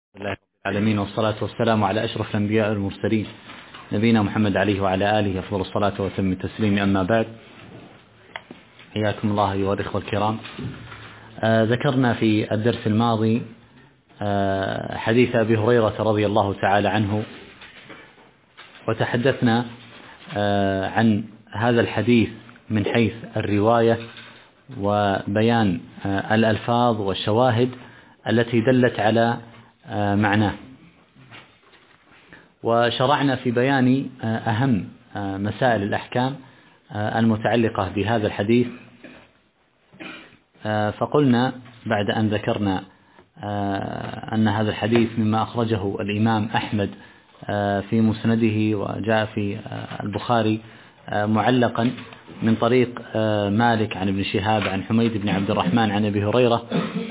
لله رب العالمين، والصلاة والسلام على أشرف الأنبياء والمرسلين نبينا محمد عليه وعلى آله أفضل الصلاة وتم التسليم. أما بعد، حياكم الله أيها الإخوة الكرام. ذكرنا في الدرس الماضي حديث أبي هريرة رضي الله تعالى عنه، وتحدثنا عن هذا الحديث من حيث الرواية وبيان الألفاظ والشواهد التي دلت على معناه، وشرعنا في بيان أهم مسائل الأحكام المتعلقة بهذا الحديث. فقلنا بعد أن ذكرنا أن هذا الحديث مما أخرجه الإمام أحمد في مسنده، وجاء في البخاري معلقا من طريق مالك عن ابن شهاب عن حميد بن عبد الرحمن عن أبي هريرة،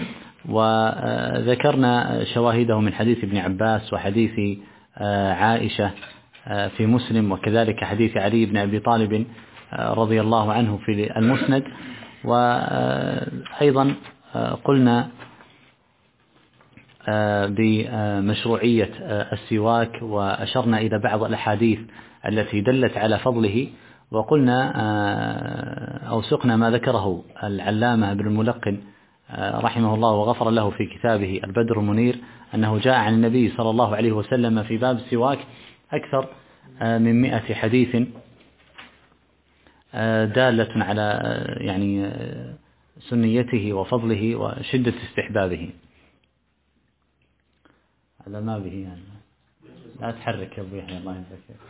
وذكرنا شواهده من حديث ابن عباس وحديث عائشة في مسلم، وكذلك حديث علي بن أبي طالب رضي الله عنه في المسند. وأيضا قلنا بمشروعية السواك، وأشرنا إلى بعض الأحاديث التي دلت على فضله، وقلنا أوثقنا ما ذكره العلامة ابن الملقن رحمه الله وغفر له في كتابه البدر المنير، أنه جاء عن النبي صلى الله عليه وسلم في باب السواك أكثر من 100 حديث دالة على يعني سنيته وفضله وشدة استحبابه. هذا ما به يعني، لا تحرك يا أبو يحيى الله يجزاك.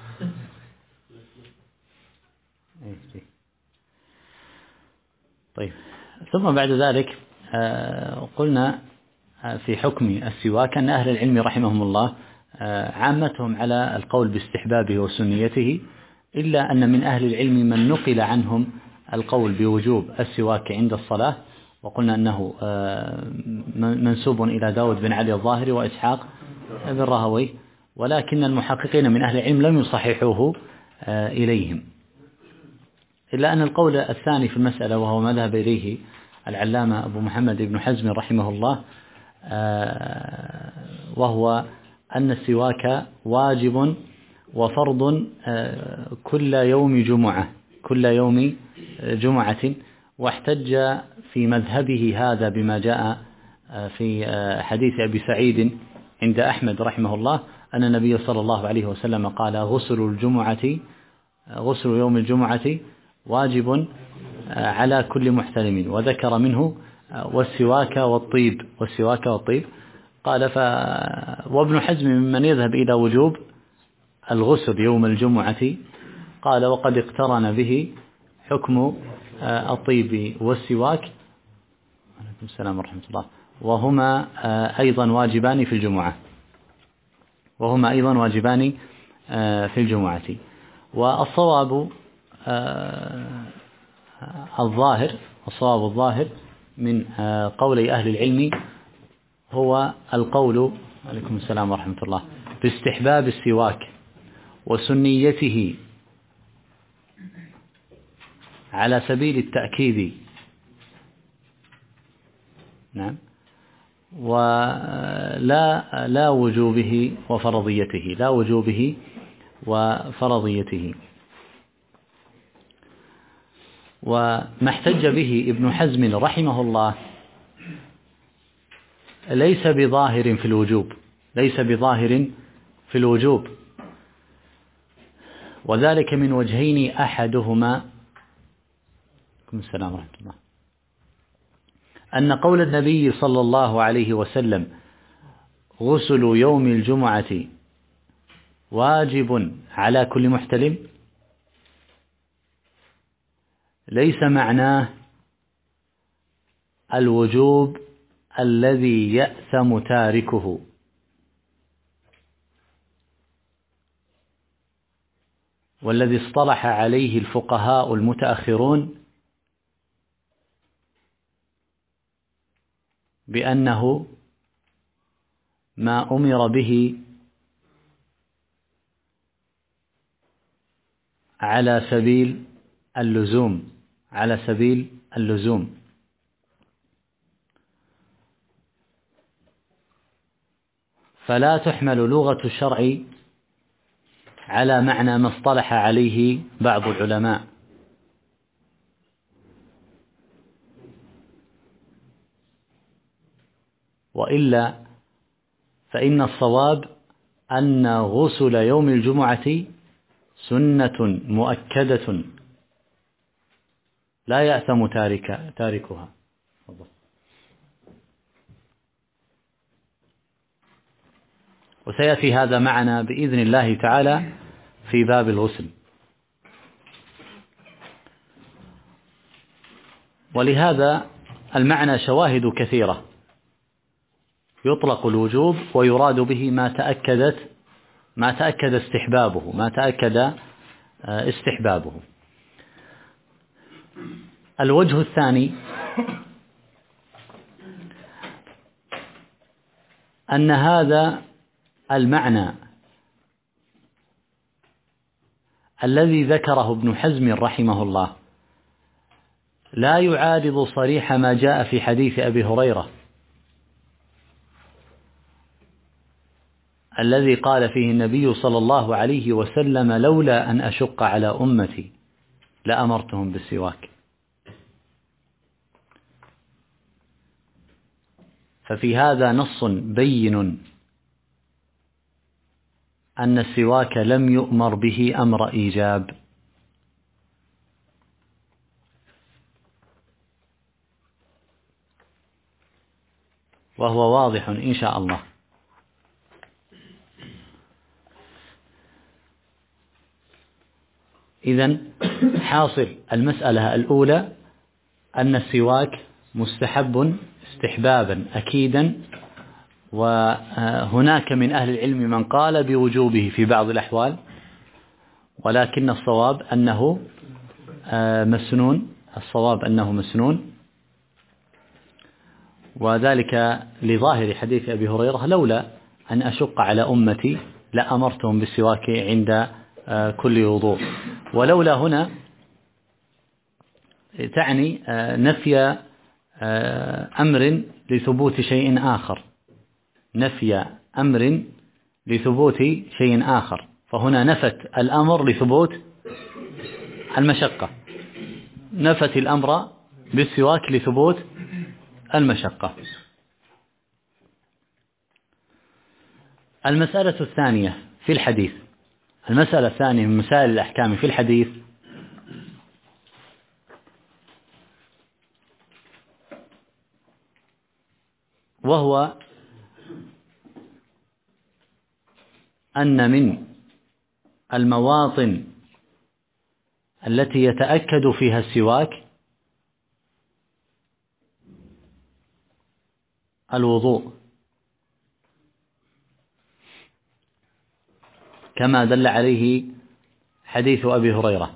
طيب، ثم بعد ذلك قلنا في حكم السواك أن أهل العلم رحمهم الله عامتهم على القول باستحبابه وسنيته، إلا أن من أهل العلم من نقل عنهم القول بوجوب السواك عند الصلاة، وقلنا أنه منسوب إلى داود بن علي الظاهري وإسحاق بن راهويه، ولكن المحققين من أهل العلم لم يصححوه إليهم، إلا أن القول الثاني في المسألة، وهو ما ذهب إليه العلامة أبو محمد بن حزم رحمه الله، وهو أن السواك واجب وفرض كل يوم جمعة، واحتج في مذهبه هذا بما جاء في حديث أبي سعيد عند أحمد رحمه الله، أن النبي صلى الله عليه وسلم قال: غسل يوم الجمعة واجب على كل محتلم، وذكر منه والسواك والطيب. قال: وابن حزم ممن يذهب إلى وجوب الغسل يوم الجمعة، قال: وقد اقترن به حكم الطيب والسواك، عليكم السلام ورحمة الله، وهما أيضا واجبان في الجمعة. والصواب الظاهر من قول أهل العلم هو القول، عليكم السلام ورحمة الله، باستحباب السواك وسنيته على سبيل التأكيد، نعم، ولا وجوبه وفرضيته. وما احتج به ابن حزم رحمه الله ليس بظاهر في الوجوب، وذلك من وجهين: أحدهما السلام ورحمة الله، أن قول النبي صلى الله عليه وسلم: غسل يوم الجمعة واجب على كل محتلم، ليس معناه الوجوب الذي يأثم تاركه، والذي اصطلح عليه الفقهاء المتأخرون بأنه ما أمر به على سبيل اللزوم، فلا تحمل لغة الشرع على معنى ما اصطلح عليه بعض العلماء، وإلا فإن الصواب أن غسل يوم الجمعة سنة مؤكدة لا يأثم تاركها. وسيأتي هذا معنا بإذن الله تعالى في باب الغسل. ولهذا المعنى شواهد كثيرة، يطلق الوجوب ويراد به ما تأكد استحبابه. الوجه الثاني أن هذا المعنى الذي ذكره ابن حزم رحمه الله لا يعارض صريح ما جاء في حديث أبي هريرة الذي قال فيه النبي صلى الله عليه وسلم: لولا أن أشق على أمتي لأمرتهم بالسواك. ففي هذا نص بين أن السواك لم يؤمر به أمر إيجاب، وهو واضح إن شاء الله. إذن حاصل المسألة الأولى أن السواك مستحب استحبابا أكيدا، وهناك من أهل العلم من قال بوجوبه في بعض الأحوال، ولكن الصواب أنه مسنون، وذلك لظاهر حديث أبي هريرة: لولا أن أشق على أمتي لأمرتهم بالسواك عند كل وضوء. ولولا هنا تعني نفي أمر لثبوت شيء آخر، فهنا نفت الأمر لثبوت المشقة، نفت الأمر بالسواك لثبوت المشقة. المسألة الثانية في الحديث، المسألة الثانية من مسائل الأحكام في الحديث وهو أن من المواطن التي يتأكد فيها السواك الوضوء، كما دل عليه حديث أبي هريرة.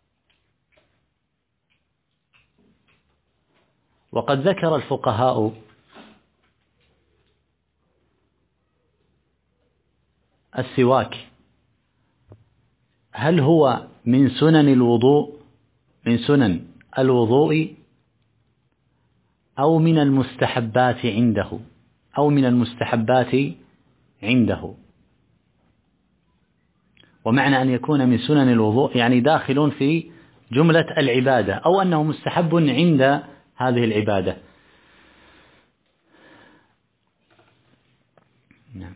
وقد ذكر الفقهاء السواك هل هو من سنن الوضوء أو من المستحبات عنده، ومعنى أن يكون من سنن الوضوء يعني داخل في جملة العبادة، أو أنه مستحب عند هذه العبادة. نعم.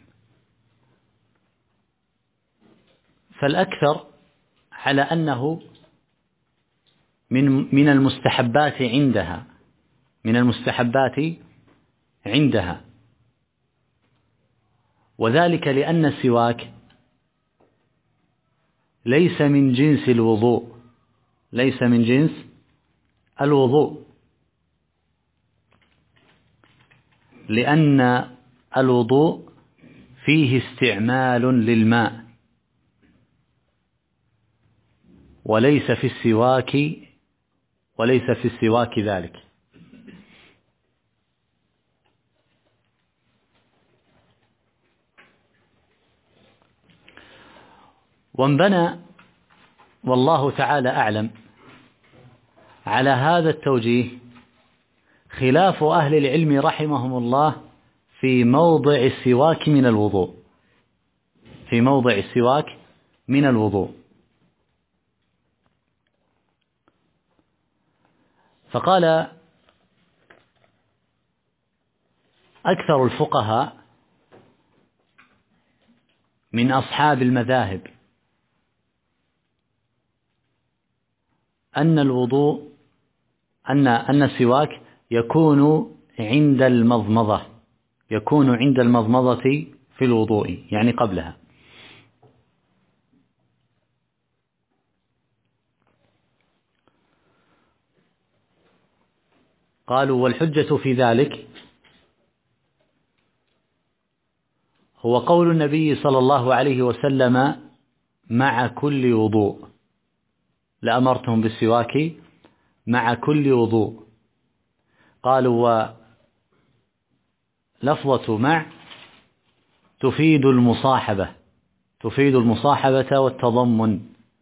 فالأكثر على أنه من المستحبات عندها، وذلك لأن السواك ليس من جنس الوضوء، لأن الوضوء فيه استعمال للماء، وليس في السواك ذلك. وانبنى والله تعالى أعلم على هذا التوجيه خلاف أهل العلم رحمهم الله في موضع السواك من الوضوء، في موضع السواك من الوضوء. فقال أكثر الفقهاء من أصحاب المذاهب أن الوضوء أن السواك يكون عند المضمضة، يكون عند المضمضة في الوضوء، يعني قبلها. قالوا والحجة في ذلك هو قول النبي صلى الله عليه وسلم مع كل وضوء، لأمرتهم بالسواك مع كل وضوء. قالوا ولفظة مع تفيد المصاحبة، تفيد المصاحبة والتضمن.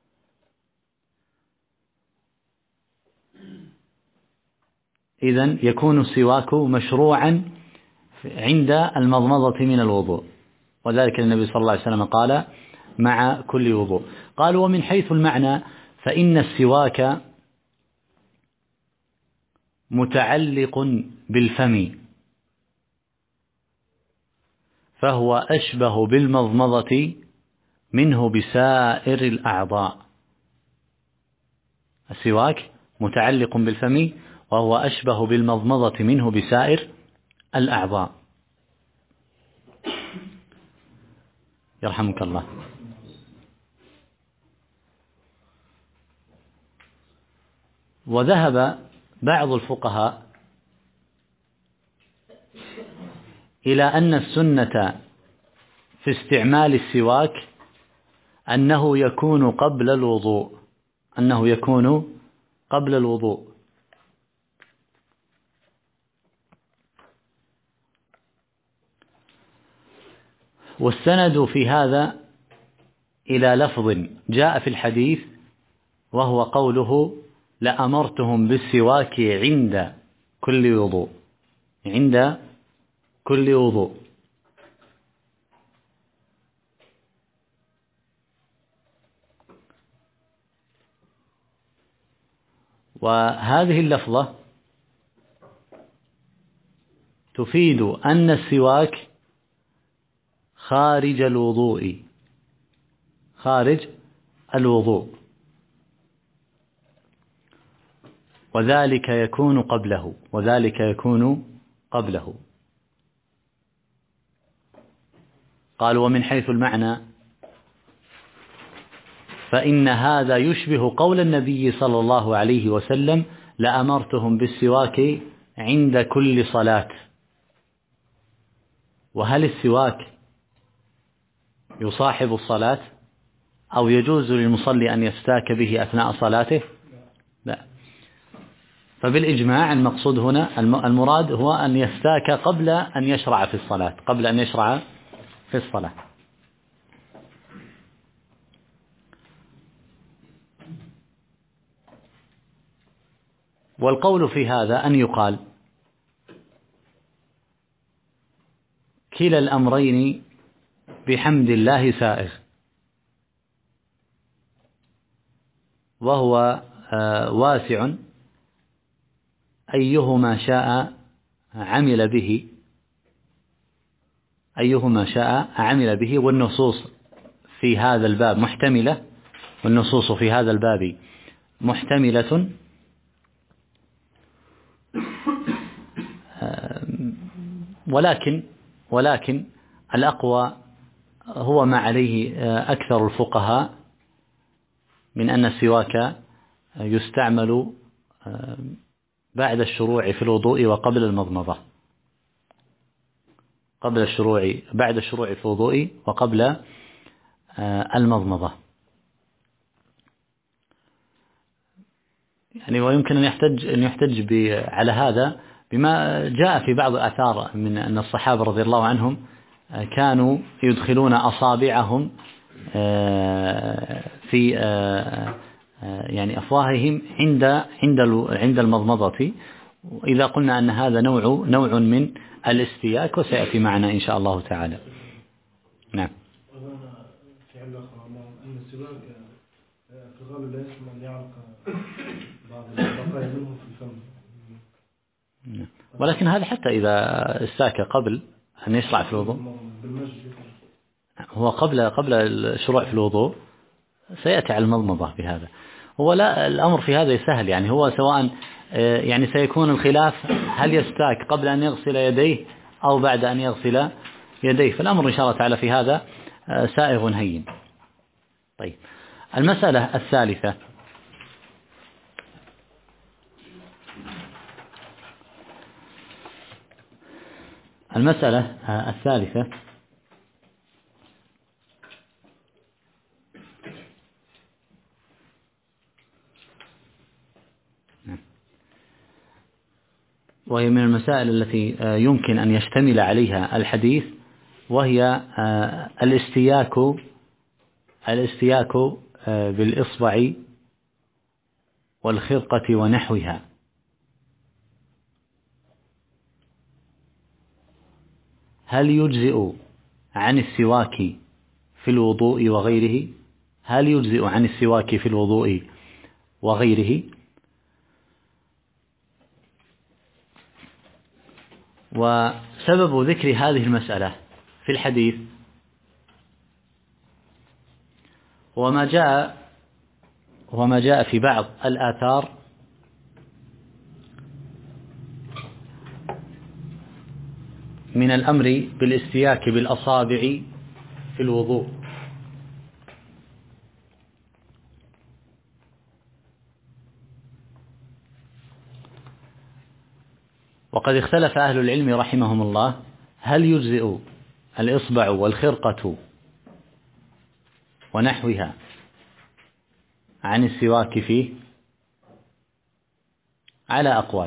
إذن يكون السواك مشروعا عند المضمضة من الوضوء، وذلك النبي صلى الله عليه وسلم قال مع كل وضوء. قالوا ومن حيث المعنى فإن السواك متعلق بالفم، فهو أشبه بالمضمضة منه بسائر الأعضاء. السواك متعلق بالفم وهو أشبه بالمضمضة منه بسائر الأعضاء. يرحمك الله. وذهب بعض الفقهاء إلى أن السنة في استعمال السواك أنه يكون قبل الوضوء، أنه يكون قبل الوضوء. والسند في هذا إلى لفظ جاء في الحديث، وهو قوله لأمرتهم بالسواك عند كل وضوء، عند كل وضوء. وهذه اللفظة تفيد أن السواك خارج الوضوء، خارج الوضوء، وذلك يكون قبله، وذلك يكون قبله. قالوا ومن حيث المعنى فإن هذا يشبه قول النبي صلى الله عليه وسلم لأمرتهم بالسواك عند كل صلاة. وهل السواك يصاحب الصلاة أو يجوز للمصلي أن يستاك به أثناء صلاته؟ لا. فبالإجماع المقصود هنا المراد هو أن يستاك قبل أن يشرع في الصلاة، قبل أن يشرع في الصلاة. والقول في هذا أن يقال كلا الأمرين بحمد الله سائغ، وهو واسع، أيهما شاء عمل به، أيهما شاء عمل به. والنصوص في هذا الباب محتملة، والنصوص في هذا الباب محتملة، ولكن الأقوى هو ما عليه أكثر الفقهاء من أن السواك يستعمل بعد الشروع في الوضوء وقبل المضمضة، قبل الشروع، بعد الشروع في الوضوء وقبل المضمضة. يعني ويمكن أن يحتج على هذا بما جاء في بعض الآثار من أن الصحابة رضي الله عنهم كانوا يدخلون أصابعهم في يعني أفواههم عند المضمضة، إذا قلنا أن هذا نوع من الاستياك، وسيأتي معنا إن شاء الله تعالى. نعم. في علة أخرى أن السواك في الغالب لا يسمى أن يعلق بعض البقايا منه في الفم. ولكن هذا حتى إذا استاك قبل أن يشرع في الوضوء، هو قبل الشروع في الوضوء سيأتي على المضمضة بهذا. هو لا، الأمر في هذا سهل، يعني هو سواء يعني سيكون الخلاف هل يستاك قبل أن يغسل يديه أو بعد أن يغسل يديه، فالأمر إن شاء الله تعالى في هذا سائغ هين. طيب، المسألة الثالثة، وهي من المسائل التي يمكن أن يشتمل عليها الحديث، وهي الاستياك بالإصبع والخرقة ونحوها. هل يجزئ عن السواك في الوضوء وغيره؟ هل يجزئ عن السواك في الوضوء وغيره؟ وسبب ذكر هذه المسألة في الحديث هو ما جاء في بعض الآثار من الأمر بالاستياك بالأصابع في الوضوء. وقد اختلف أهل العلم رحمهم الله هل يجزئ الإصبع والخرقة ونحوها عن السواك فيه، على أقوال.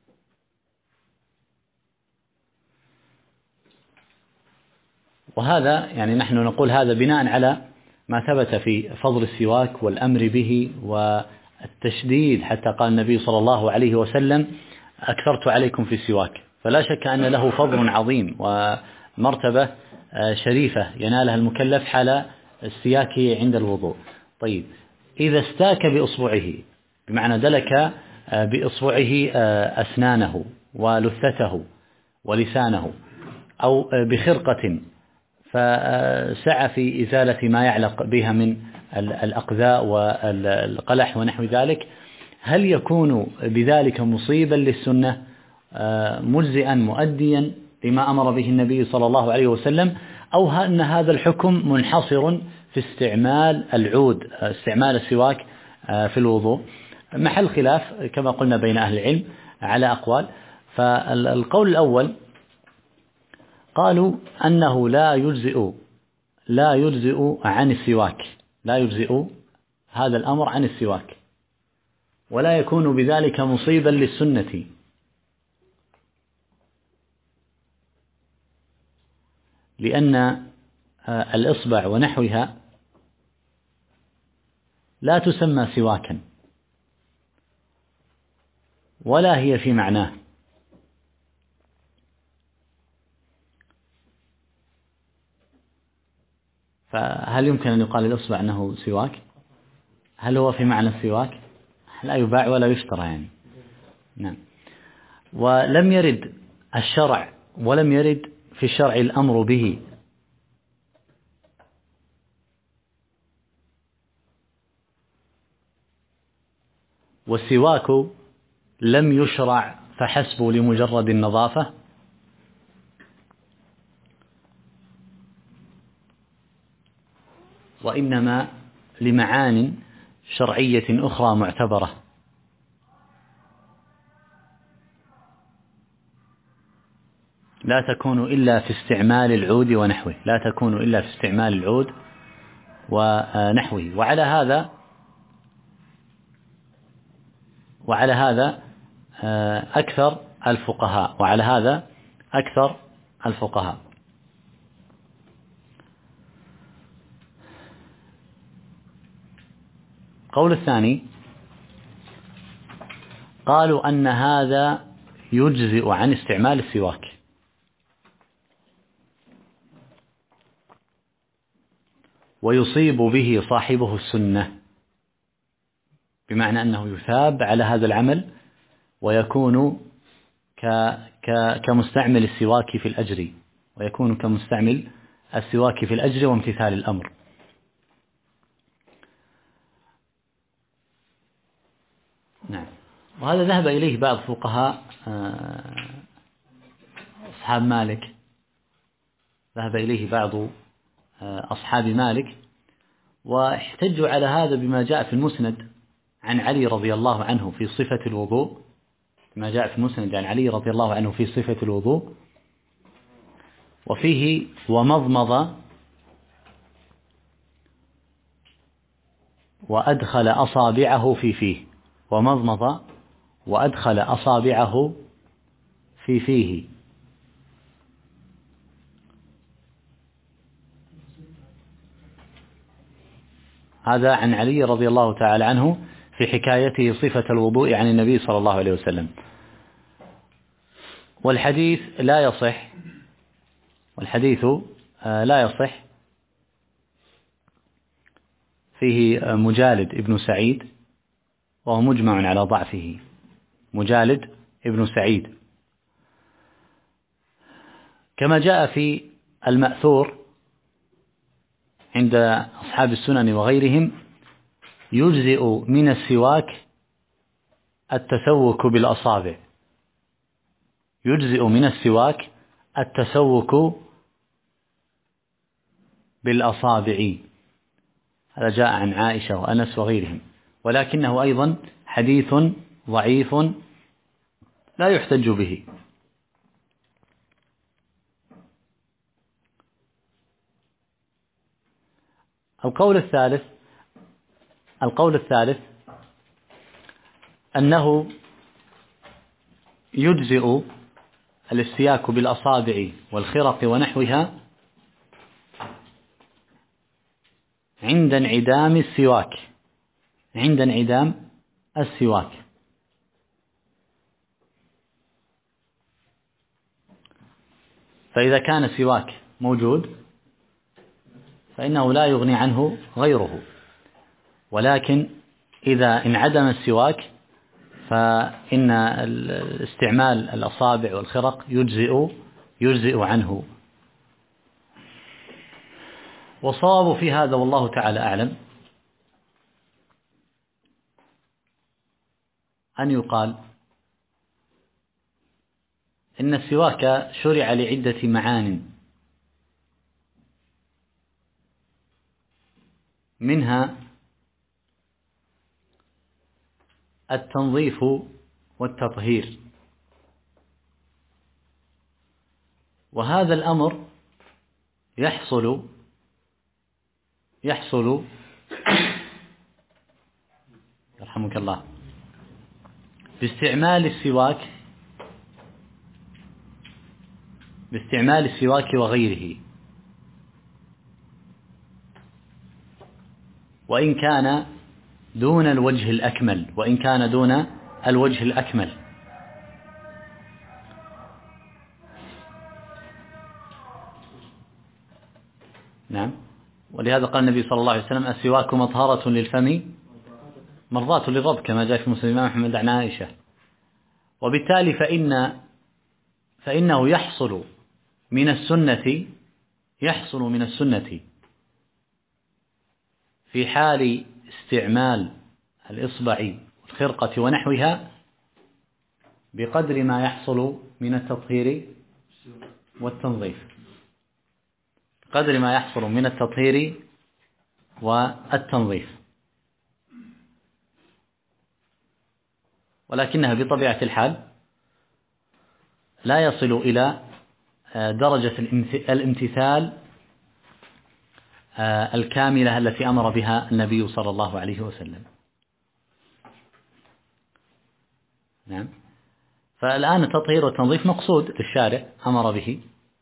وهذا يعني نحن نقول هذا بناء على ما ثبت في فضل السواك والأمر به والتشديد، حتى قال النبي صلى الله عليه وسلم: أكثرت عليكم في السواك. فلا شك أن له فضل عظيم ومرتبة شريفة ينالها المكلف حال استياكه عند الوضوء. طيب، إذا استاك بإصبعه، بمعنى دلك بإصبعه أسنانه ولثته ولسانه، أو بخرقة فسعى في إزالة ما يعلق بها من الأقذاء والقلح ونحو ذلك، هل يكون بذلك مصيبا للسنة مجزئا مؤديا لما أمر به النبي صلى الله عليه وسلم، أو أن هذا الحكم منحصر في استعمال العود، استعمال السواك في الوضوء؟ محل خلاف كما قلنا بين أهل العلم على أقوال. فالقول الأول قالوا أنه لا يجزئ عن السواك، لا يجزئ هذا الأمر عن السواك، ولا يكون بذلك مصيبا للسنة، لأن الإصبع ونحوها لا تسمى سواكا ولا هي في معناه. فهل يمكن أن يقال الإصبع أنه سواك؟ هل هو في معنى السواك؟ لا يباع ولا يشترى يعني. نعم. ولم يرد الشرع ولم يرد في الشرع الأمر به، والسواك لم يشرع فحسب لمجرد النظافة، وإنما لمعان شرعية أخرى معتبرة. لا تكون إلا في استعمال العود ونحوه، لا تكون إلا في استعمال العود ونحوه. وعلى هذا أكثر الفقهاء. قول الثاني قالوا أن هذا يجزئ عن استعمال السواك. ويصيب به صاحبه السنة، بمعنى أنه يثاب على هذا العمل ويكون كمستعمل السواك في الأجر، ويكون كمستعمل السواك في الأجر وامتثال الأمر. نعم. وهذا ذهب إليه بعض فقهاء أصحاب مالك، ذهب إليه بعض أصحاب مالك، واحتجوا على هذا بما جاء في المسند عن علي رضي الله عنه في صفة الوضوء، ما جاء في المسند عن علي رضي الله عنه في صفة الوضوء، وفيه ومضمض وأدخل أصابعه في فيه، ومضمض وأدخل أصابعه في فيه. هذا عن علي رضي الله تعالى عنه في حكايته صفة الوضوء عن النبي صلى الله عليه وسلم. والحديث لا يصح، والحديث لا يصح، فيه مجالد ابن سعيد وهو مجمع على ضعفه، مجالد ابن سعيد، كما جاء في المأثور عند أصحاب السنن وغيرهم: يجزئ من السواك التسوك بالأصابع، يجزئ من السواك التسوك بالأصابع. هذا جاء عن عائشة وأنس وغيرهم، ولكنه أيضا حديث ضعيف لا يحتج به. القول الثالث أنه يجزئ الاستياك بالأصابع والخرق ونحوها عند انعدام السواك، عند انعدام السواك. فإذا كان السواك موجود فإنه لا يغني عنه غيره، ولكن إذا انعدم السواك فإن استعمال الأصابع والخرق يجزئ عنه. وصواب في هذا والله تعالى أعلم أن يقال إن السواك شرع لعدة معان، منها التنظيف والتطهير، وهذا الأمر يحصل يرحمك الله باستعمال السواك وغيره، وإن كان دون الوجه الأكمل، نعم. ولهذا قال النبي صلى الله عليه وسلم: السواك مطهرة للفم مرضاة للرب، كما جاء في مسلم أحمد عن عائشة. وبالتالي فإنه يحصل من السنة في حال استعمال الإصبع والخرقة ونحوها بقدر ما يحصل من التطهير والتنظيف، ولكنها بطبيعة الحال لا يصل إلى درجة الامتثال الكاملة التي أمر بها النبي صلى الله عليه وسلم. نعم. فالآن التطهير والتنظيف مقصود الشارع أمر به،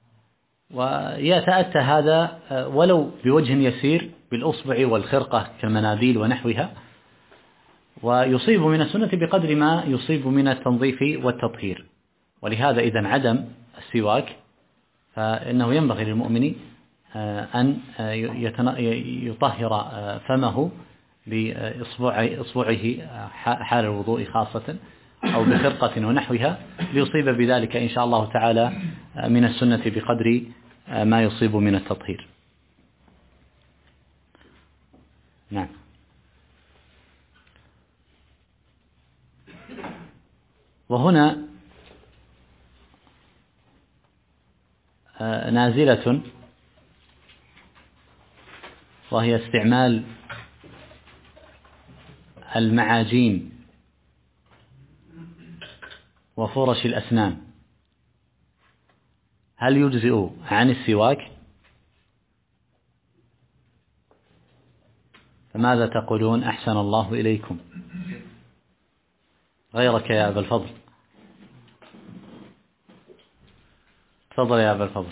ويتأتى هذا ولو بوجه يسير بالأصبع والخرقة كالمناديل ونحوها، ويصيب من السنة بقدر ما يصيب من التنظيف والتطهير. ولهذا إذا عدم السواك فإنه ينبغي للمؤمن أن يطهر فمه بإصبعه حال الوضوء خاصة أو بخرقة ونحوها ليصيب بذلك إن شاء الله تعالى من السنة بقدر ما يصيب من التطهير. نعم. وهنا نازلة وهي استعمال المعاجين وفرش الأسنان، هل يجزئ عن السواك؟ فماذا تقولون؟ أحسن الله إليكم. غيرك يا أبا الفضل، تفضل يا أبا الفضل.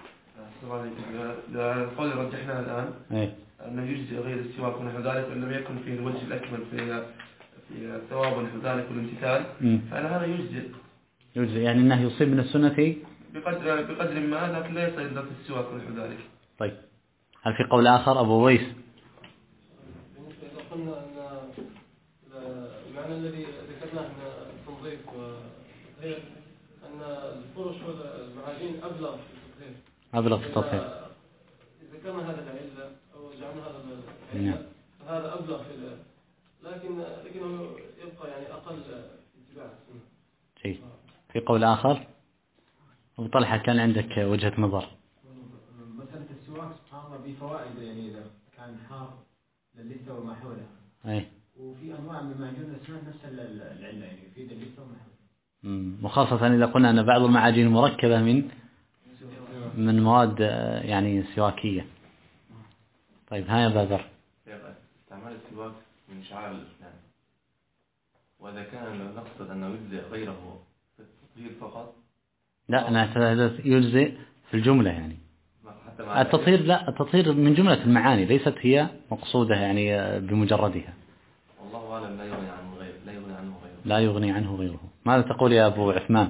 القول رجحناه الآن أنه يجزئ غير السواك ونحو ذلك، وإن لم يكن في الوجه الأكمل في الثواب ونحو ذلك والامتثال، فأنا هذا يجزئ يعني أنه يصيب من السنة بقدر ما، لكن لا يصير إلا في السواك ونحو ذلك. طيب، هل في قول آخر أبو ويس؟ إذا قلنا أن المعنى الذي ذكرناه من التنظيف هي أن الفرش والمعاجين أبلغ في التطهير. إذا كان هذا العلة أو جعلنا هذا العلة فهذا أبلغ في لكنه يبقى يعني أقل اتباع. جيد. في قول آخر أبو طلحة كان عندك وجهة نظر. مسألة السواك سبحان الله بفوائد، يعني إذا كان حار للثة وما حولها. وفي أنواع من معجون الأسنان نفس العلة، يعني يفيد اللثة وما حولها. وخاصة إذا قلنا أن بعض المعاجين مركبة من مواد يعني سواكية. طيب، ها يا بدر. استعمال السواك من شعائر الإسلام، وإذا كان نقصد أنه يجزئ غيره في التطهير فقط. لا، أنا يجزئ في الجملة يعني. التطهير لا، التطهير من جملة المعاني ليست هي مقصودة يعني بمجردها. والله أعلم. لا يغني عنه غيره. لا يغني عنه غيره. ماذا تقول يا أبو عثمان؟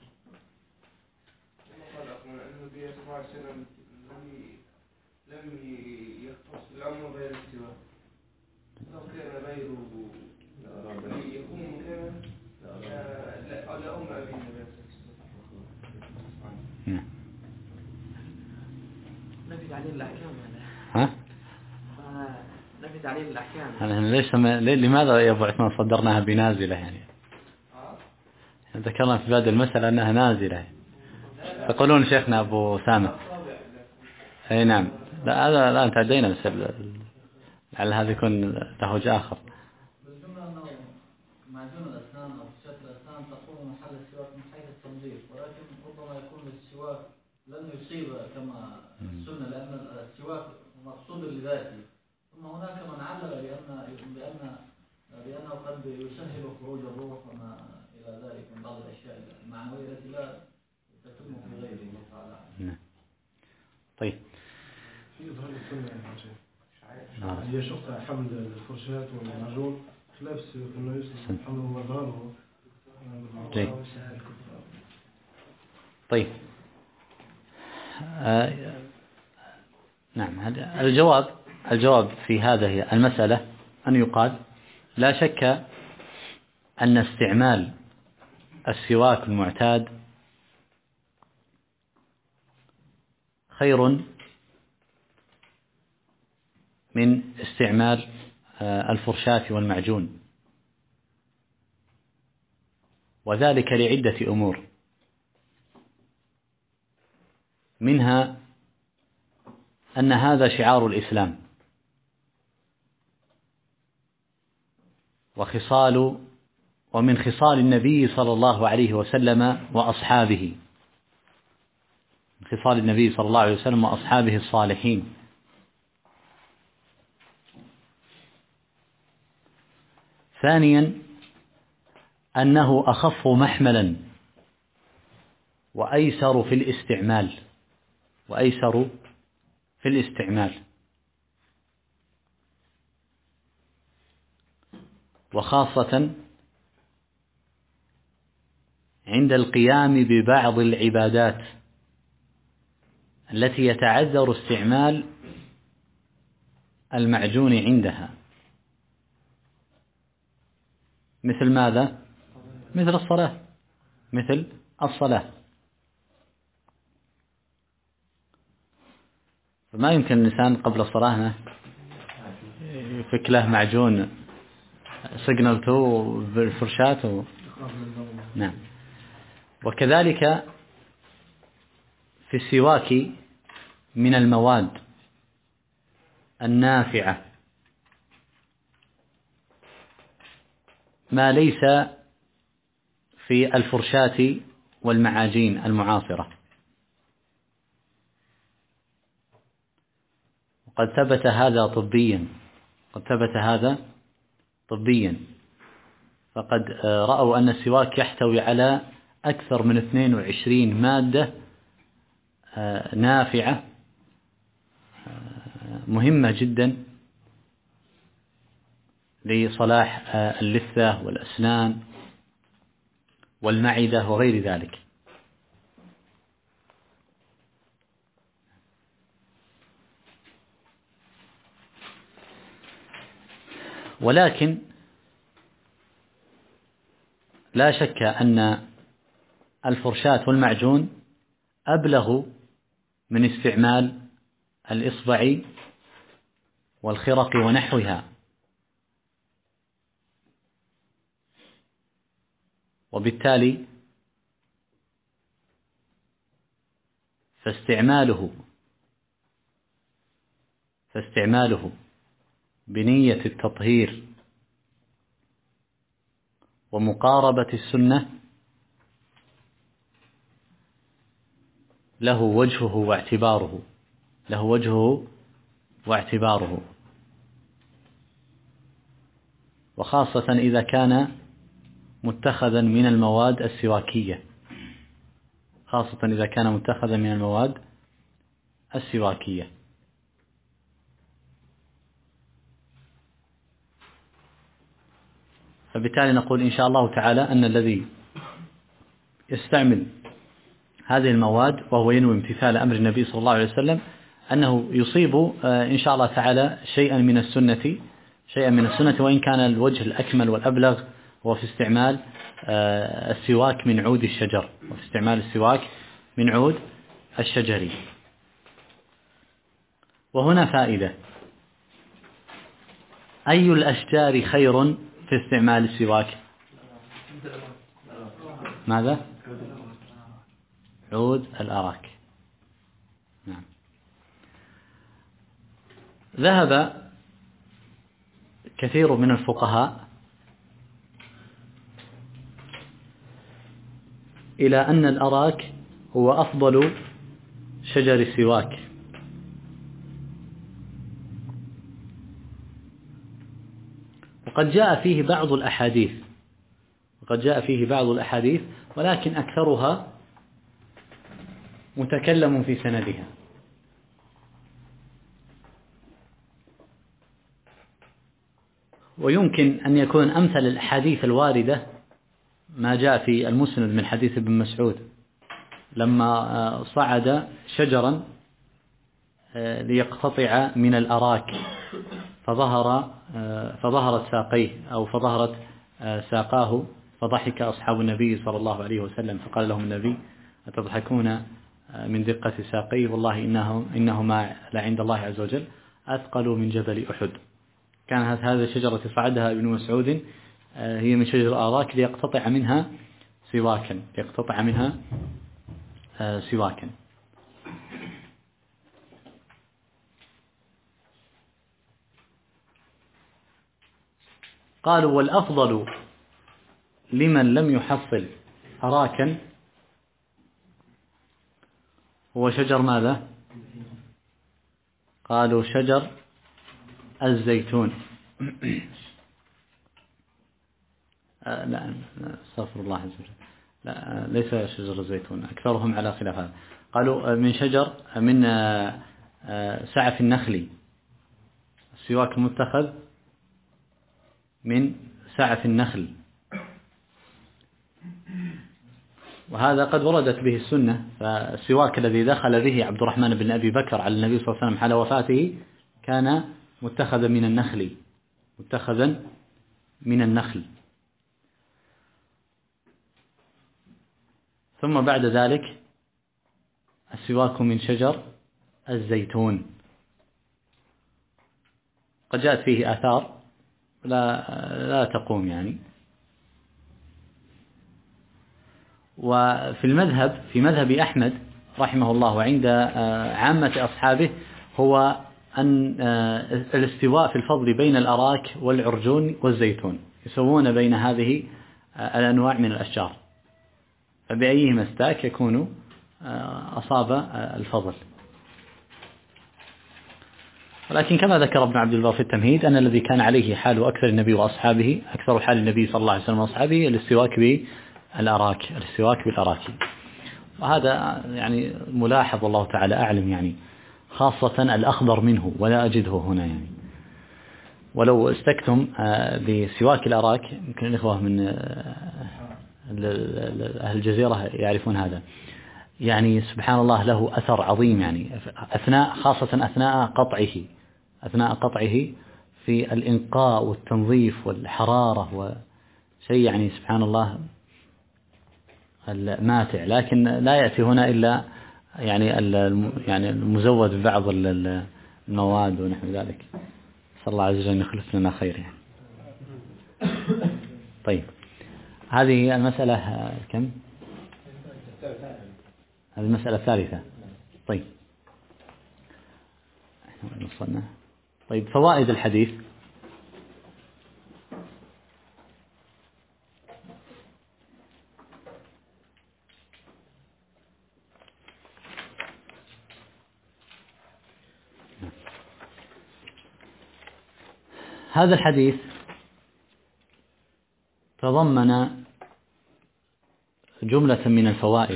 لم يختص الأمر غير السواك، لو كان غيره يكون مكان لا أمر أبيه. نفي تعليل الأحكام ها؟ نفي تعليل الأحكام. لماذا يا أبو عثمان صدرناها بنازلة يعني؟ ذكرنا في بداية المسألة أنها نازلة. تقولون شيخنا أبو سامة. أي نعم. لا، هذا الآن تعدينا، بس على هذا يكون له وجه آخر. بالجملة أنه معجون الأسنان أو فرشاة الأسنان تقوم محل السواك من حيث التنظيف، ولكن ربما يكون السواك لن يصيب كما السنة، لأن السواك مقصود لذاته. ثم هناك من علل بأنه قد يسهل خروج الروح وما إلى ذلك من بعض الأشياء المعنوية التي لا تتم في غيره تعالى. طيب. في إظهار السنة يعني هي شق حمل الفرشاة والمعجون خلاف السواك، إنه يسلم حمله وإظهاره. طيب. نعم. الجواب في هذه المسألة أن يقال لا شك أن استعمال السواك المعتاد خير من استعمال الفرشاة والمعجون، وذلك لعدة أمور، منها أن هذا شعار الإسلام ومن خصال النبي صلى الله عليه وسلم وأصحابه، خصال النبي صلى الله عليه وسلم وأصحابه الصالحين. ثانيا أنه أخف محملا وأيسر في الاستعمال، وخاصة عند القيام ببعض العبادات التي يتعذر استعمال المعجون عندها، مثل ماذا؟ مثل الصلاة. فما يمكن الإنسان قبل الصلاة يفك له معجون سجنلته بالفرشاة نعم. وكذلك في السواك من المواد النافعة ما ليس في الفرشاة والمعاجين المعاصرة. وقد ثبت هذا طبيا، فقد رأوا أن السواك يحتوي على أكثر من 22 مادة نافعة مهمة جدا لصلاح اللثة والأسنان والمعدة وغير ذلك. ولكن لا شك أن الفرشاة والمعجون أبلغ من استعمال الإصبع والخرق ونحوها، وبالتالي فاستعماله بنية التطهير ومقاربة السنة له وجهه واعتباره، وخاصة إذا كان متخذا من المواد السواكية. فبالتالي نقول إن شاء الله تعالى أن الذي يستعمل هذه المواد وهو ينوي امتثال أمر النبي صلى الله عليه وسلم أنه يصيب إن شاء الله تعالى شيئا من السنة، وإن كان الوجه الأكمل والأبلغ هو في استعمال السواك من عود الشجر. وهنا فائدة: أي الأشجار خير في استعمال السواك؟ ماذا؟ عود الأراك. نعم. ذهب كثير من الفقهاء إلى أن الأراك هو أفضل شجر السواك، وقد جاء فيه بعض الأحاديث ولكن أكثرها متكلم في سندها. ويمكن أن يكون أمثل الأحاديث الواردة ما جاء في المسند من حديث ابن مسعود لما صعد شجرا ليقتطع من الأراك فظهرت ساقيه أو فظهرت ساقاه، فضحك أصحاب النبي صلى الله عليه وسلم، فقال لهم النبي: أتضحكون من دقة ساقيه؟ والله إنهما لعند الله عز وجل أثقل من جبل أحد. كان هذه الشجرة صعدها ابن مسعود هي من شجر الأراك ليقتطع منها سواكا. قالوا: والأفضل لمن لم يحصل أراكا هو شجر ماذا؟ قالوا: شجر الزيتون. لا، استغفر الله عز وجل، لا، ليس شجر الزيتون، أكثرهم على خلاف هذا. قالوا من سعف النخل، السواك المتخذ من سعف النخل. وهذا قد وردت به السنة. فالسواك الذي دخل به عبد الرحمن بن أبي بكر على النبي صلى الله عليه وسلم حال وفاته كان متخذا من النخل. ثم بعد ذلك السواك من شجر الزيتون، قد جاءت فيه آثار لا تقوم يعني. وفي المذهب، في مذهب أحمد رحمه الله وعند عامة أصحابه، هو أن الاستواء في الفضل بين الأراك والعرجون والزيتون، يسوون بين هذه الأنواع من الأشجار، فبأيهما استاك يكون أصاب الفضل. ولكن كما ذكر ابن عبد البر في التمهيد أن الذي كان عليه حال أكثر النبي وأصحابه، أكثر حال النبي صلى الله عليه وسلم وأصحابه الاستواك بالأراك، وهذا يعني ملاحظ والله تعالى أعلم يعني، خاصة الأخضر منه ولا أجده هنا يعني. ولو استكتم بسواك الأراك، يمكن الإخوة من أهل الجزيرة يعرفون هذا، يعني سبحان الله له أثر عظيم يعني، خاصة أثناء قطعه في الإنقاء والتنظيف والحرارة وشيء يعني سبحان الله الماتع. لكن لا يأتي هنا إلا يعني المزود ببعض المواد ونحو ذلك. صلى الله عز وجل يخلف لنا خير يعني. طيب، هذه المسألة كم؟ هذه المسألة الثالثة. طيب وصلنا. طيب، فوائد الحديث. هذا الحديث تضمن جملة من الفوائد،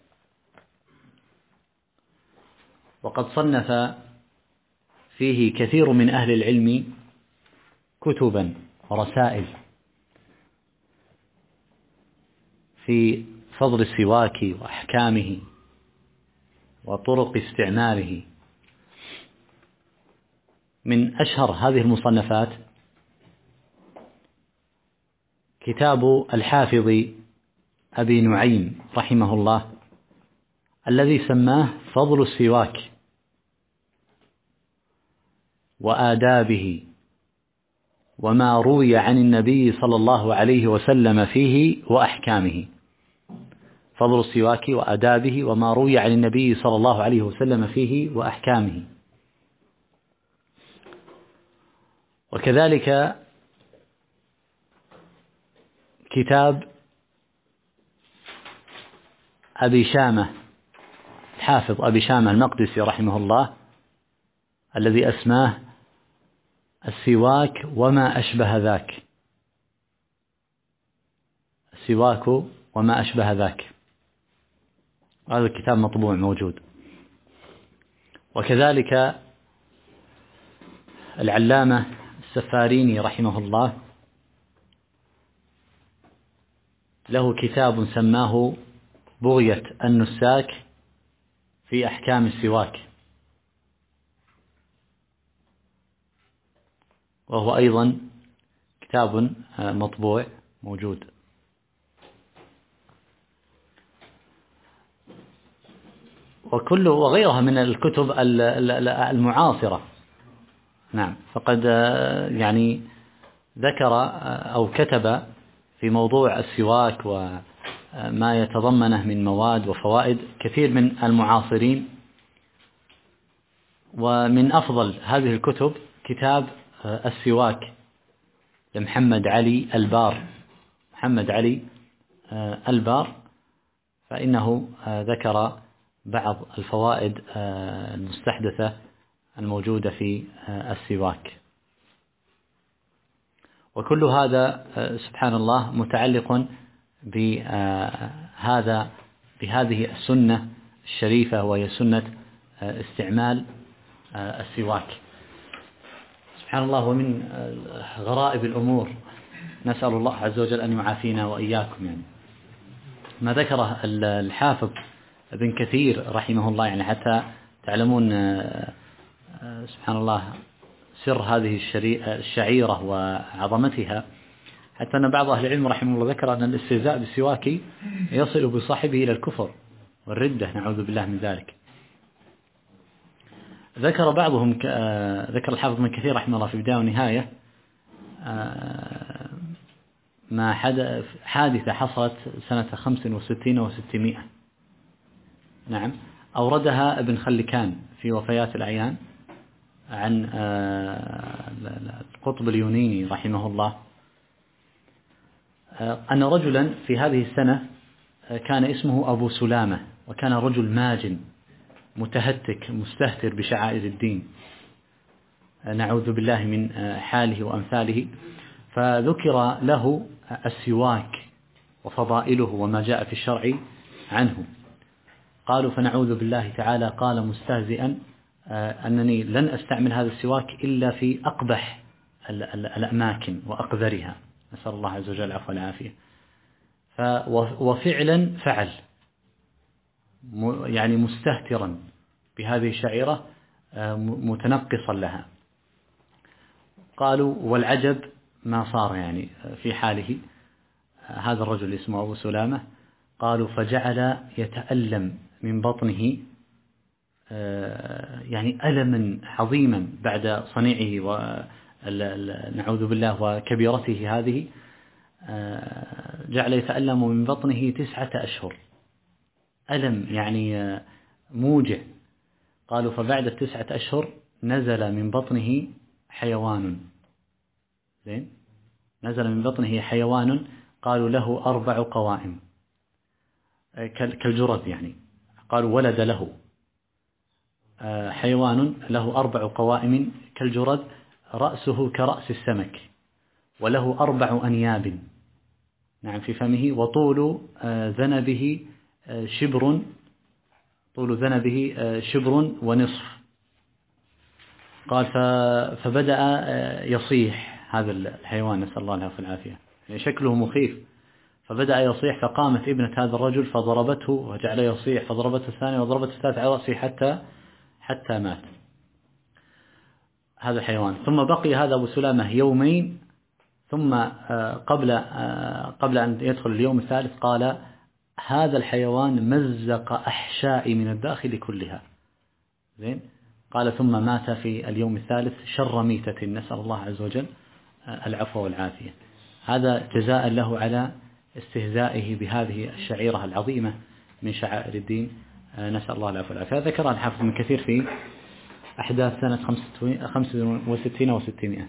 وقد صنف فيه كثير من أهل العلم كتبا ورسائل في فضل السواك وأحكامه وطرق استعماله. من أشهر هذه المصنفات كتاب الحافظ أبي نعيم رحمه الله الذي سماه فضل السواك وآدابه وما روي عن النبي صلى الله عليه وسلم فيه وأحكامه. فضل السواك وآدابه وما روي عن النبي صلى الله عليه وسلم فيه وأحكامه. وكذلك كتاب أبي شامة حافظ أبي شامة المقدسي رحمه الله الذي أسماه السواك وما أشبه ذاك. السواك وما أشبه ذاك، هذا الكتاب مطبوع موجود. وكذلك العلامة السفاريني رحمه الله له كتاب سماه بغية النساك في أحكام السواك، وهو أيضا كتاب مطبوع موجود. وغيرها من الكتب المعاصرة. نعم، فقد يعني ذكر أو كتب في موضوع السواك وما يتضمنه من مواد وفوائد كثير من المعاصرين. ومن أفضل هذه الكتب كتاب السواك لمحمد علي البار، فإنه ذكر بعض الفوائد المستحدثة الموجودة في السواك. وكل هذا سبحان الله متعلق بهذه السنة الشريفة، وهي سنة استعمال السواك. سبحان الله. ومن غرائب الأمور، نسأل الله عز وجل أن يعافينا وإياكم يعني، ما ذكره الحافظ ابن كثير رحمه الله، يعني حتى تعلمون سبحان الله سر هذه الشعيرة وعظمتها، حتى أن بعض أهل العلم رحمه الله ذكر أن الاستهزاء بالسواك يصل بصاحبه إلى الكفر والردة، نعوذ بالله من ذلك. ذكر بعضهم ذكر الحافظ ابن كثير رحمه الله في بداية ونهاية ما حادثة حصلت سنة 65 و600، نعم، أوردها ابن خلكان في وفيات الأعيان عن القطب اليونيني رحمه الله أن رجلا في هذه السنة كان اسمه أبو سلامة، وكان رجل ماجن متهتك مستهتر بشعائر الدين، نعوذ بالله من حاله وأمثاله. فذكر له السواك وفضائله وما جاء في الشرع عنه. قالوا فنعوذ بالله تعالى قال مستهزئا أنني لن أستعمل هذا السواك إلا في أقبح الأماكن وأقذرها، نسأل الله عز وجل العفو والعافية. وفعلا فعل، يعني مستهترا بهذه الشعيرة متنقصا لها. قالوا والعجب ما صار يعني في حاله هذا الرجل اسمه أبو سلامة. قالوا فجعل يتألم من بطنه يعني ألما عظيما بعد صنيعه ونعوذ بالله وكبيرته هذه، جعل يتألم من بطنه 9 أشهر، ألم يعني موجع. قالوا فبعد 9 أشهر نزل من بطنه حيوان، زين، نزل من بطنه حيوان قالوا له 4 قوائم كالجرد، يعني قالوا ولد له حيوان له 4 قوائم كالجرد، رأسه كرأس السمك، وله 4 أنياب، نعم، في فمه، وطول ذنبه شبر، طول ذنبه شبر ونصف. قال فبدأ يصيح هذا الحيوان، نسأل الله العافية والعافية، يعني شكله مخيف. فبدأ يصيح، فقامت ابنة هذا الرجل فضربته وجعل يصيح، فضربته الثانية وضربته الثالثة على رأسه حتى مات هذا الحيوان. ثم بقي هذا أبو سلامة يومين، ثم قبل أن يدخل اليوم الثالث قال هذا الحيوان مزق أحشائي من الداخل كلها، زين. قال ثم مات في اليوم الثالث شر ميتة، نسأل الله عز وجل العفو والعافية. هذا جزاء له على استهزائه بهذه الشعيرة العظيمة من شعائر الدين، نسأل الله العفو والعافية. ذكر الحافظ ابن كثير في أحداث سنة 65 و600.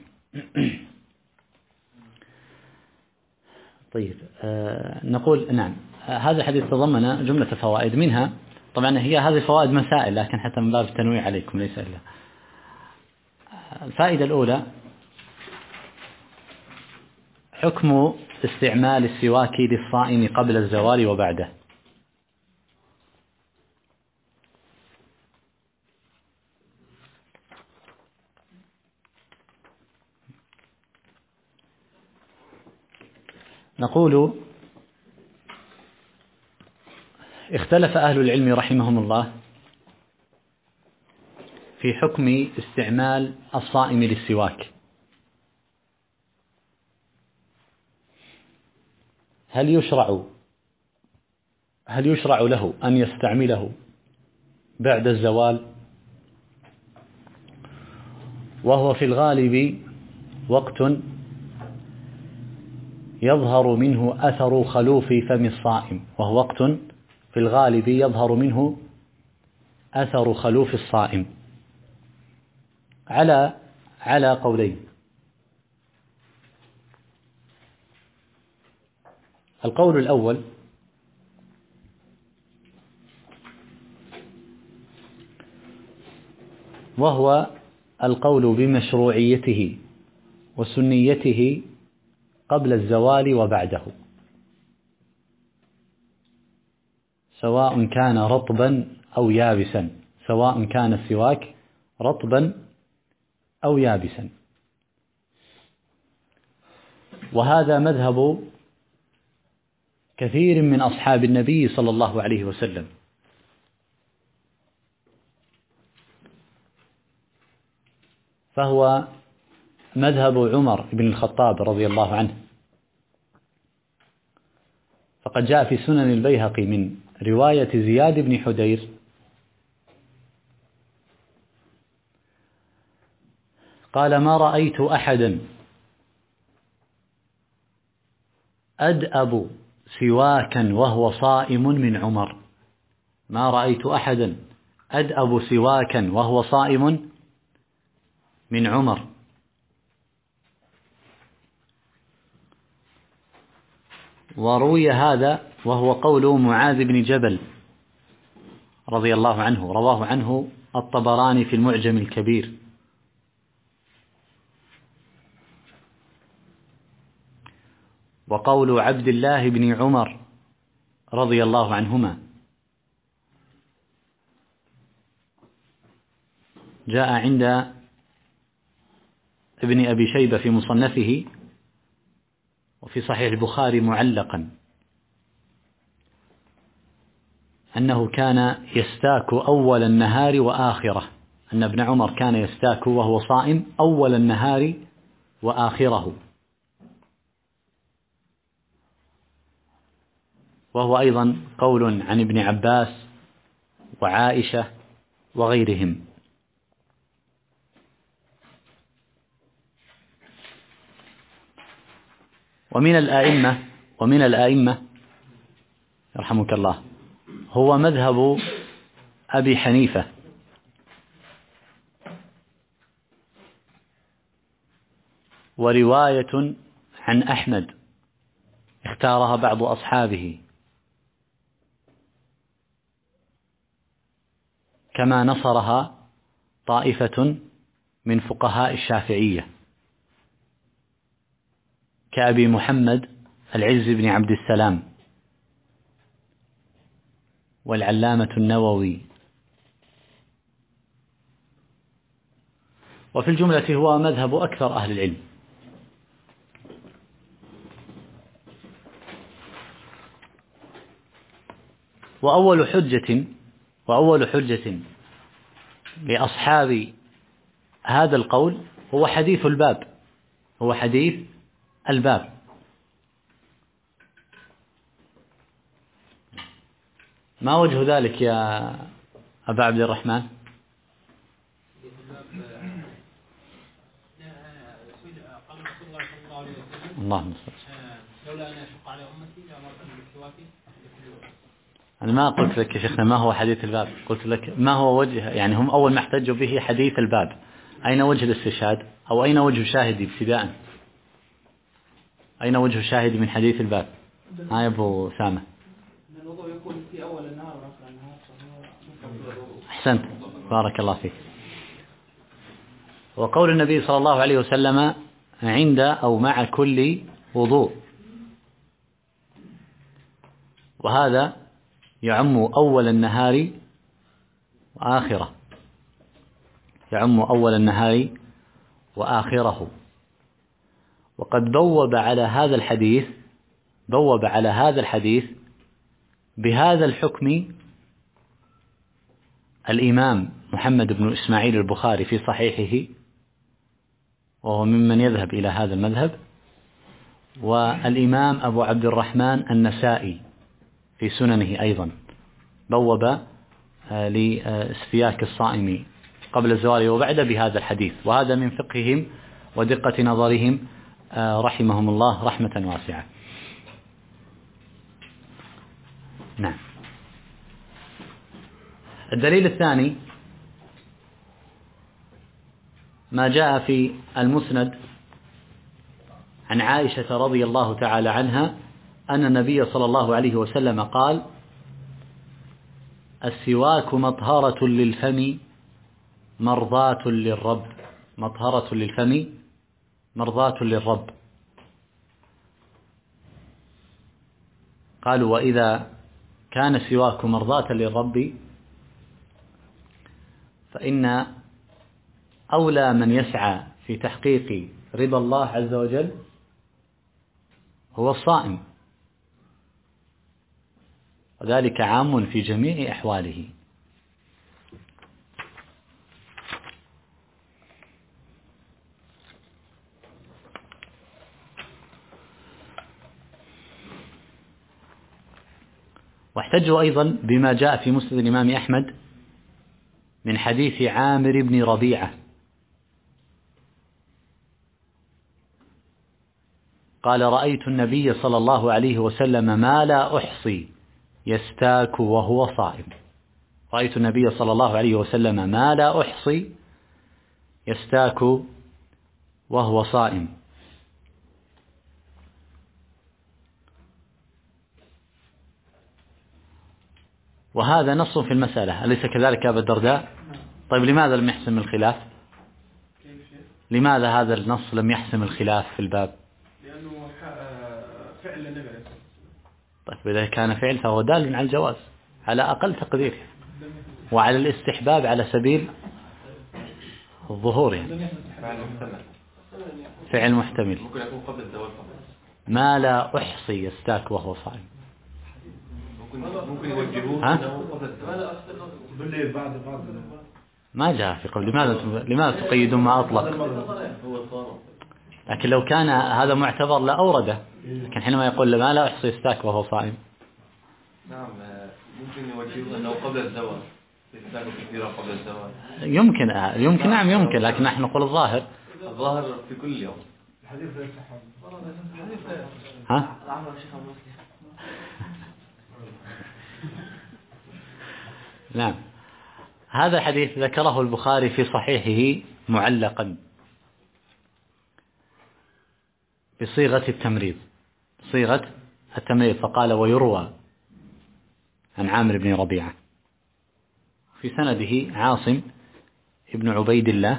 طيب، نقول نعم، هذا الحديث تضمن جملة فوائد، منها طبعا هي هذه فوائد مسائل، لكن حتى من باب التنويع عليكم ليس إلا. الفائدة الأولى حكم استعمال السواك للصائم قبل الزوال وبعده. نقول اختلف أهل العلم رحمهم الله في حكم استعمال الصائم للسواك. هل يشرع له أن يستعمله بعد الزوال، وهو في الغالب وقت يظهر منه أثر خلوف فم الصائم، وهو وقت في الغالب يظهر منه أثر خلوف الصائم، على قولين. القول الأول وهو القول بمشروعيته وسنيته قبل الزوال وبعده، سواء كان رطبا أو يابسا، سواء كان السواك رطبا أو يابسا. وهذا مذهب كثير من أصحاب النبي صلى الله عليه وسلم. فهو مذهب عمر بن الخطاب رضي الله عنه، فقد جاء في سنن البيهقي من رواية زياد بن حدير قال: ما رأيت أحدا أدأب سواكا وهو صائم من عمر. ما رأيت أحدا أدأب سواكا وهو صائم من عمر. وروي هذا وهو قول معاذ بن جبل رضي الله عنه، رواه عنه الطبراني في المعجم الكبير. وقول عبد الله بن عمر رضي الله عنهما جاء عند ابن أبي شيبة في مصنفه وفي صحيح البخاري معلقا أنه كان يستاك أول النهار وآخره، أن ابن عمر كان يستاك وهو صائم أول النهار وآخره، وهو أيضا قول عن ابن عباس وعائشة وغيرهم. ومن الآئمة يرحمك الله هو مذهب أبي حنيفة، ورواية عن أحمد اختارها بعض أصحابه، كما نصرها طائفة من فقهاء الشافعية كأبي محمد العز بن عبد السلام والعلامة النووي. وفي الجملة هو مذهب أكثر أهل العلم. وأول حجة لأصحاب هذا القول هو حديث الباب. ما وجه ذلك يا أبا عبد الرحمن؟ اللهم صل. لولا أن أشق على أمتي لأمرتهم بالسواك. أنا ما قلت لك يا شيخنا ما هو حديث الباب، قلت لك ما هو وجه، يعني هم أول ما احتجوا به حديث الباب، أين وجه الاستشهاد أو أين وجه شاهدي ابتداء؟ أين وجه الشاهد من حديث الباب؟ ها يا أبو سامة. الوضوء يكون في أول النهار وآخر النهار. أحسنت، بارك الله فيك. وقول النبي صلى الله عليه وسلم عند أو مع كل وضوء، وهذا يعم أول النهار وآخره، وقد بوب على هذا الحديث بهذا الحكم الإمام محمد بن إسماعيل البخاري في صحيحه، وهو ممن يذهب إلى هذا المذهب، والإمام أبو عبد الرحمن النسائي في سننه أيضا بوب لاستياك الصائم قبل الزوال وبعد بهذا الحديث، وهذا من فقههم ودقة نظرهم رحمهم الله رحمة واسعة. نعم. الدليل الثاني ما جاء في المسند عن عائشة رضي الله تعالى عنها أن النبي صلى الله عليه وسلم قال: السواك مطهرة للفم مرضاة للرب. قالوا: وإذا كان السواك مرضاة للرب فإن أولى من يسعى في تحقيق رضا الله عز وجل هو الصائم. وذلك عام في جميع أحواله. واحتجوا أيضا بما جاء في مسند الإمام أحمد من حديث عامر بن ربيعة قال: رأيت النبي صلى الله عليه وسلم ما لا أحصي يستاك وهو صائم. رأيت النبي صلى الله عليه وسلم ما لا أحصي يستاك وهو صائم. وهذا نص في المسألة، أليس كذلك أبا الدرداء؟ طيب لماذا لم يحسم الخلاف؟ لماذا هذا النص لم يحسم الخلاف في الباب؟ لأنه فعل النبي. طيب إذا كان فعل فهو دال على الجواز على أقل تقدير، وعلى الاستحباب على سبيل الظهور يعني. فعل محتمل. ممكن يكون قبل الزواج ما لا أحصي يستاك وهو صائم. ممكن يوجهوه قبل بالليل بعد ما جاء في قول. لماذا تقيدون ما أطلق؟ لكن لو كان هذا معتبر لأورده، لكن حينما يقول ما لا أحصي يستاك وهو صائم. نعم، ممكن يوجهوه أنه قبل الزواج، يستاك كثيرا قبل الزواج. يمكن نعم يمكن، لكن نحن نقول الظاهر في كل يوم. الحديث لا يصح. ها؟ نعم، هذا الحديث ذكره البخاري في صحيحه معلقا بصيغة التمريض، فقال: ويروى عن عامر بن ربيعة. في سنده عاصم ابن عبيد الله،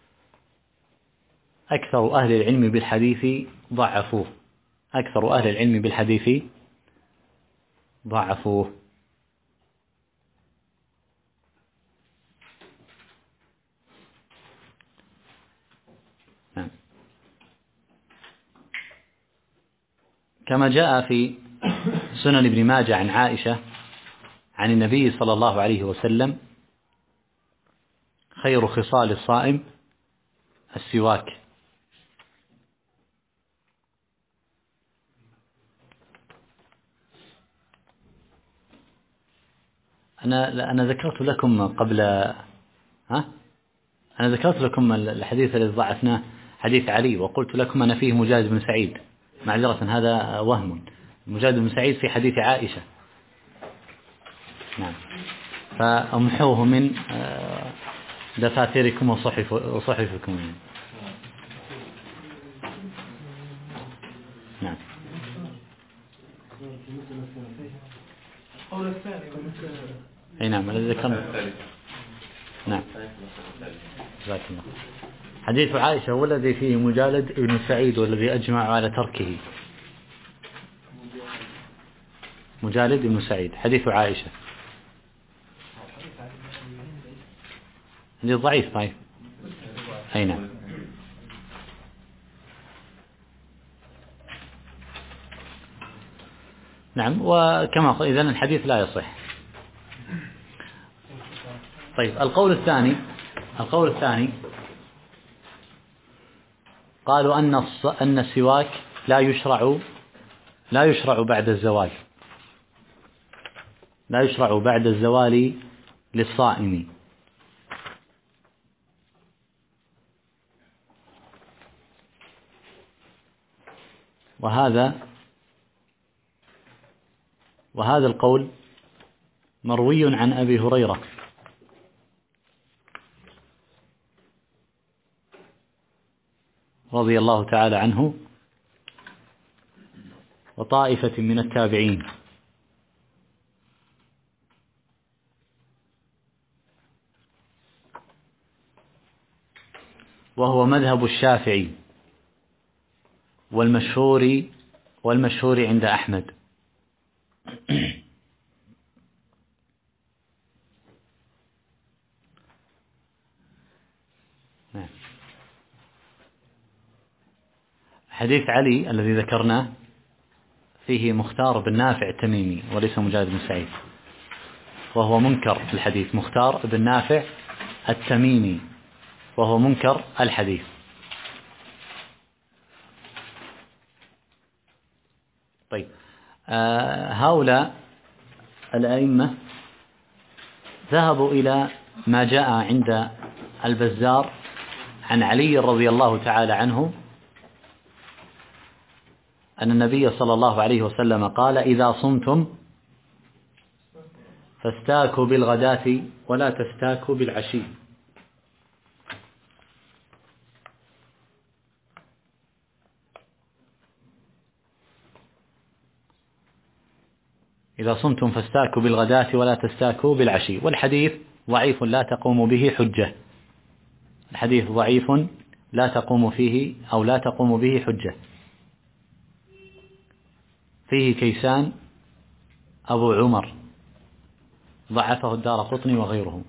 أكثر أهل العلم بالحديث ضعفوه. كما جاء في سنن ابن ماجه عن عائشة عن النبي صلى الله عليه وسلم: خير خصال الصائم السواك. أنا ذكرت لكم قبل أنا ذكرت لكم الحديث الذي ضعفناه، حديث علي، وقلت لكم أنا فيه مجاهد بن سعيد. معذرة، هذا وهم. مجاهد بن سعيد في حديث عائشة. نعم، فأمحوه من دفاتركم وصحفكم. نعم. القول الثاني أي نعم، الذي ذكرنا. نعم، جزاك الله. حديث عائشة هو الذي فيه مجالد ابن سعيد والذي أجمع على تركه. مجالد ابن سعيد، حديث عائشة حديث ضعيف. طيب، أي نعم. نعم، وكما قلت إذن الحديث لا يصح. طيب، القول الثاني قالوا أن السواك لا يشرع بعد الزوال، لا يشرع بعد الزوال للصائم. وهذا القول مروي عن أبي هريرة رضي الله تعالى عنه وطائفة من التابعين، وهو مذهب الشافعي والمشهور عند أحمد. حديث علي الذي ذكرناه فيه مختار بن نافع التميمي وليس مجاهد بن سعيد، وهو منكر الحديث. مختار بن نافع التميمي وهو منكر الحديث. طيب، هؤلاء الأئمة ذهبوا إلى ما جاء عند البزار عن علي رضي الله تعالى عنه أن النبي صلى الله عليه وسلم قال: إذا صمتم فاستاكوا بالغداة ولا تستاكوا بالعشي. إذا صمتم فاستاكوا بالغداة ولا تستاكوا بالعشي. والحديث ضعيف لا تقوم به حجة. الحديث ضعيف لا تقوم فيه أو لا تقوم به حجة. فيه كيسان أبو عمر ضعفه الدارقطني وغيره.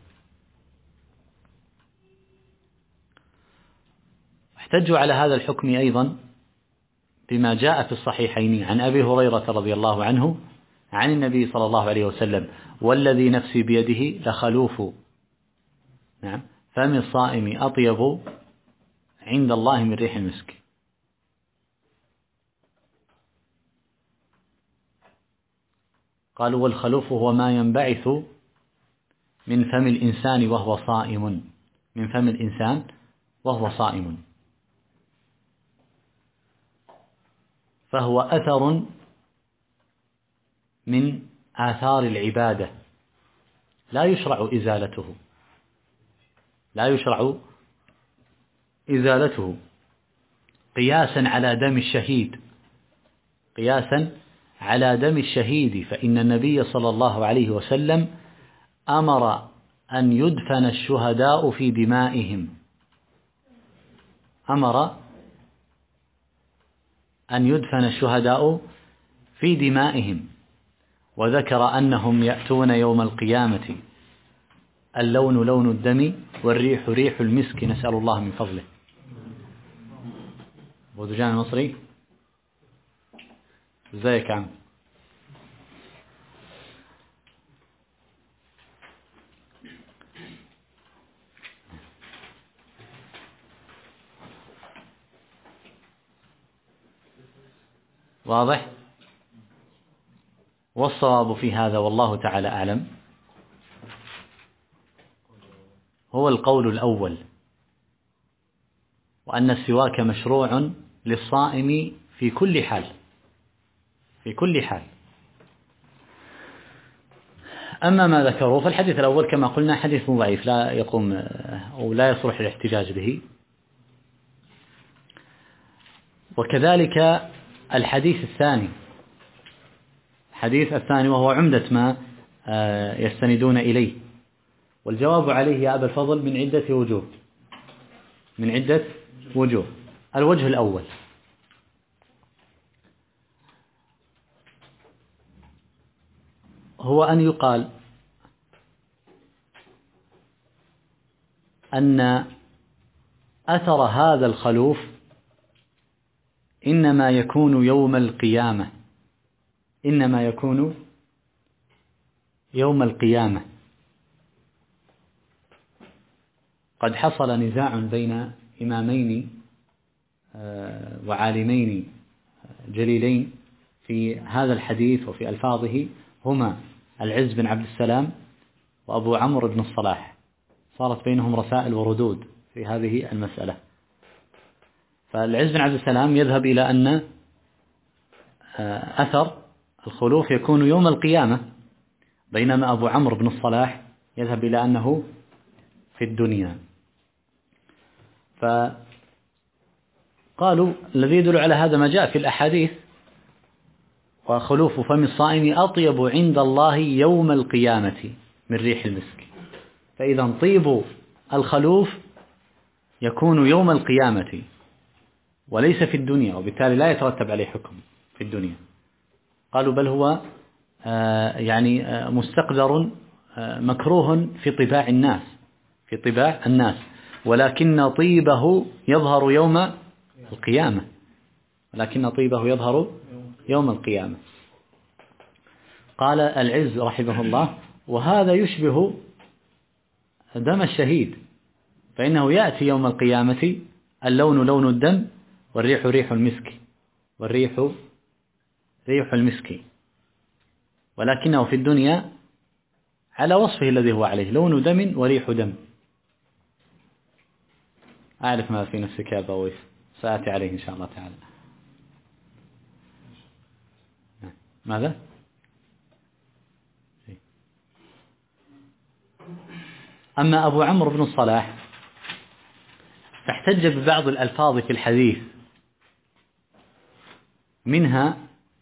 احتجوا على هذا الحكم أيضا بما جاء في الصحيحين عن أبي هريرة رضي الله عنه عن النبي صلى الله عليه وسلم: والذي نفسي بيده لخلوف فم الصائم أطيب عند الله من ريح المسك. قالوا: والخلوف هو ما ينبعث من فم الإنسان وهو صائم، من فم الإنسان وهو صائم، فهو أثر من آثار العبادة لا يشرع إزالته، لا يشرع إزالته قياسا على دم الشهيد، قياسا على دم الشهيد، فإن النبي صلى الله عليه وسلم أمر أن يدفن الشهداء في دمائهم، أمر أن يدفن الشهداء في دمائهم، وذكر أنهم يأتون يوم القيامة اللون لون الدم والريح ريح المسك، نسأل الله من فضله. بودجان المصري، ازيك عم؟ واضح؟ والصواب في هذا والله تعالى أعلم هو القول الأول، وأن السواك مشروع للصائم في كل حال، في كل حال. أما ما ذكروا فالحديث الأول كما قلنا حديث ضعيف لا يقوم أو لا يصلح الاحتجاج به، وكذلك الحديث الثاني، الحديث الثاني وهو عمدة ما يستندون إليه، والجواب عليه يا أبا الفضل من عدة وجوه، من عدة وجوه. الوجه الأول: هو أن يقال أن أثر هذا الخلوف إنما يكون يوم القيامة، إنما يكون يوم القيامة. قد حصل نزاع بين إمامين وعالمين جليلين في هذا الحديث وفي ألفاظه، هما العز بن عبد السلام وأبو عمرو بن الصلاح، صارت بينهم رسائل وردود في هذه المسألة. فالعز بن عبد السلام يذهب إلى أن أثر الخلوف يكون يوم القيامة، بينما أبو عمرو بن الصلاح يذهب إلى أنه في الدنيا. فقالوا الذي يدل على هذا ما جاء في الأحاديث: وخلوف فم الصائم أطيب عند الله يوم القيامة من ريح المسك. فإذا طيب الخلوف يكون يوم القيامة وليس في الدنيا، وبالتالي لا يترتب عليه حكم في الدنيا. قالوا بل هو يعني مستقدر مكروه في طباع الناس، في طباع الناس، ولكن طيبه يظهر يوم القيامة، ولكن طيبه يظهر يوم القيامة. قال العز رحمه الله: وهذا يشبه دم الشهيد، فإنه يأتي يوم القيامة اللون لون الدم والريح ريح المسك، والريح ريح المسك، ولكنه في الدنيا على وصفه الذي هو عليه، لون دم وريح دم. أعرف ما في نفسك يا بويس، سآتي عليه إن شاء الله تعالى. ماذا؟ أما أبو عمرو بن الصلاح فاحتج ببعض الألفاظ في الحديث، منها: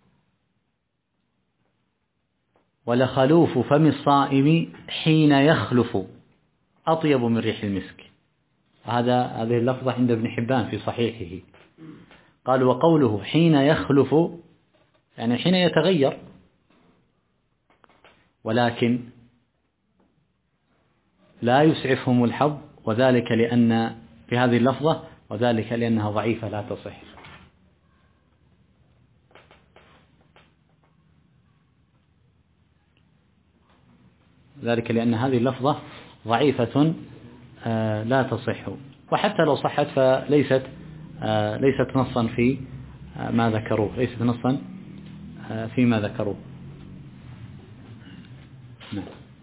ولخلوف فم الصائم حين يخلف أطيب من ريح المسك. هذه اللفظة عند ابن حبان في صحيحه. قال: وقوله حين يخلف يعني حين يتغير، ولكن لا يسعفهم الحظ، وذلك لأن في هذه اللفظة وذلك لأنها ضعيفة لا تصح. ذلك لأن هذه اللفظة ضعيفة لا تصح، وحتى لو صحت فليست نصا في ما ذكروه، ليست نصا فيما ذكروه. نعم.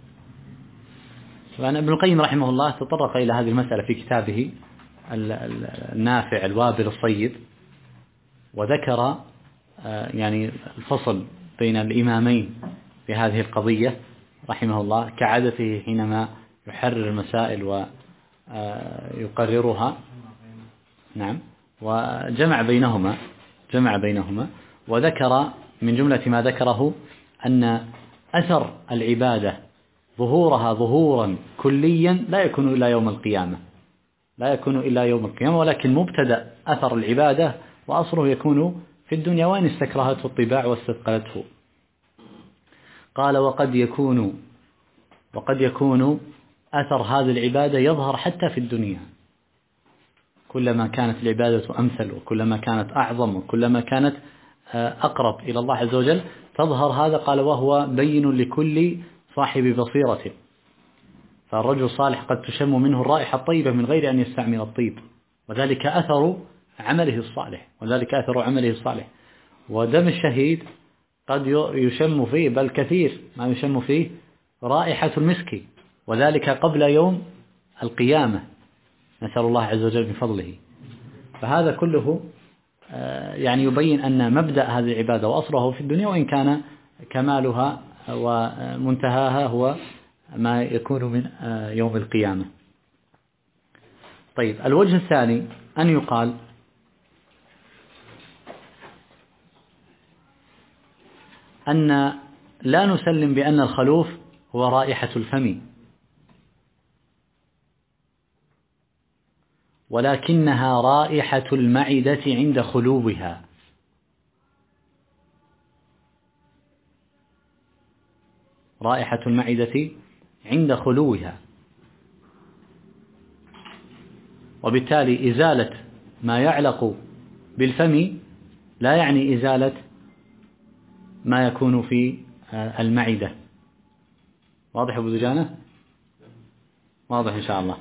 وأن ابن القيم رحمه الله تطرق إلى هذه المسألة في كتابه النافع الوابل الصيب، وذكر يعني الفصل بين الإمامين في هذه القضية رحمه الله كعادته حينما يحرر المسائل ويقررها. نعم. وجمع بينهما وذكر من جملة ما ذكره أن أثر العبادة ظهورها ظهورا كليا لا يكون إلا يوم القيامة، ولكن مبتدأ أثر العبادة وأصله يكون في الدنيا وإن استكرهته الطباع واستثقلته. قال: وقد يكون أثر هذه العبادة يظهر حتى في الدنيا، كلما كانت العبادة أمثل وكلما كانت أعظم وكلما كانت أقرب إلى الله عز وجل تظهر هذا. قال: وهو بين لكل صاحب بصيرة، فالرجل الصالح قد تشم منه الرائحة الطيبة من غير أن يستعمل الطيب، وذلك أثر عمله الصالح. ودم الشهيد قد يشم فيه، بل كثير ما يشم فيه، رائحة المسك، وذلك قبل يوم القيامة، نسأل الله عز وجل من فضله. فهذا كله يعني يبين أن مبدأ هذه العبادة وأصله في الدنيا، وإن كان كمالها ومنتهاها هو ما يكون من يوم القيامة. طيب، الوجه الثاني أن يقال أن لا نسلم بأن الخلوف هو رائحة الفم، ولكنها رائحة المعدة عند خلوها. رائحة المعدة عند خلوها، وبالتالي إزالة ما يعلق بالفم لا يعني إزالة ما يكون في المعدة. واضح أبو زجانة؟ واضح إن شاء الله.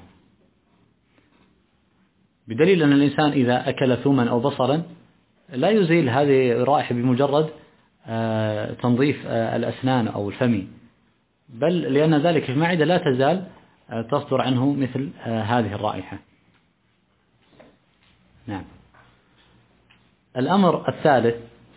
بدليل أن الإنسان إذا أكل ثوما أو بصلا لا يزيل هذه الرائحة بمجرد تنظيف الأسنان أو الفم، بل لأن ذلك في المعدة لا تزال تصدر عنه مثل هذه الرائحة. نعم. الأمر الثالث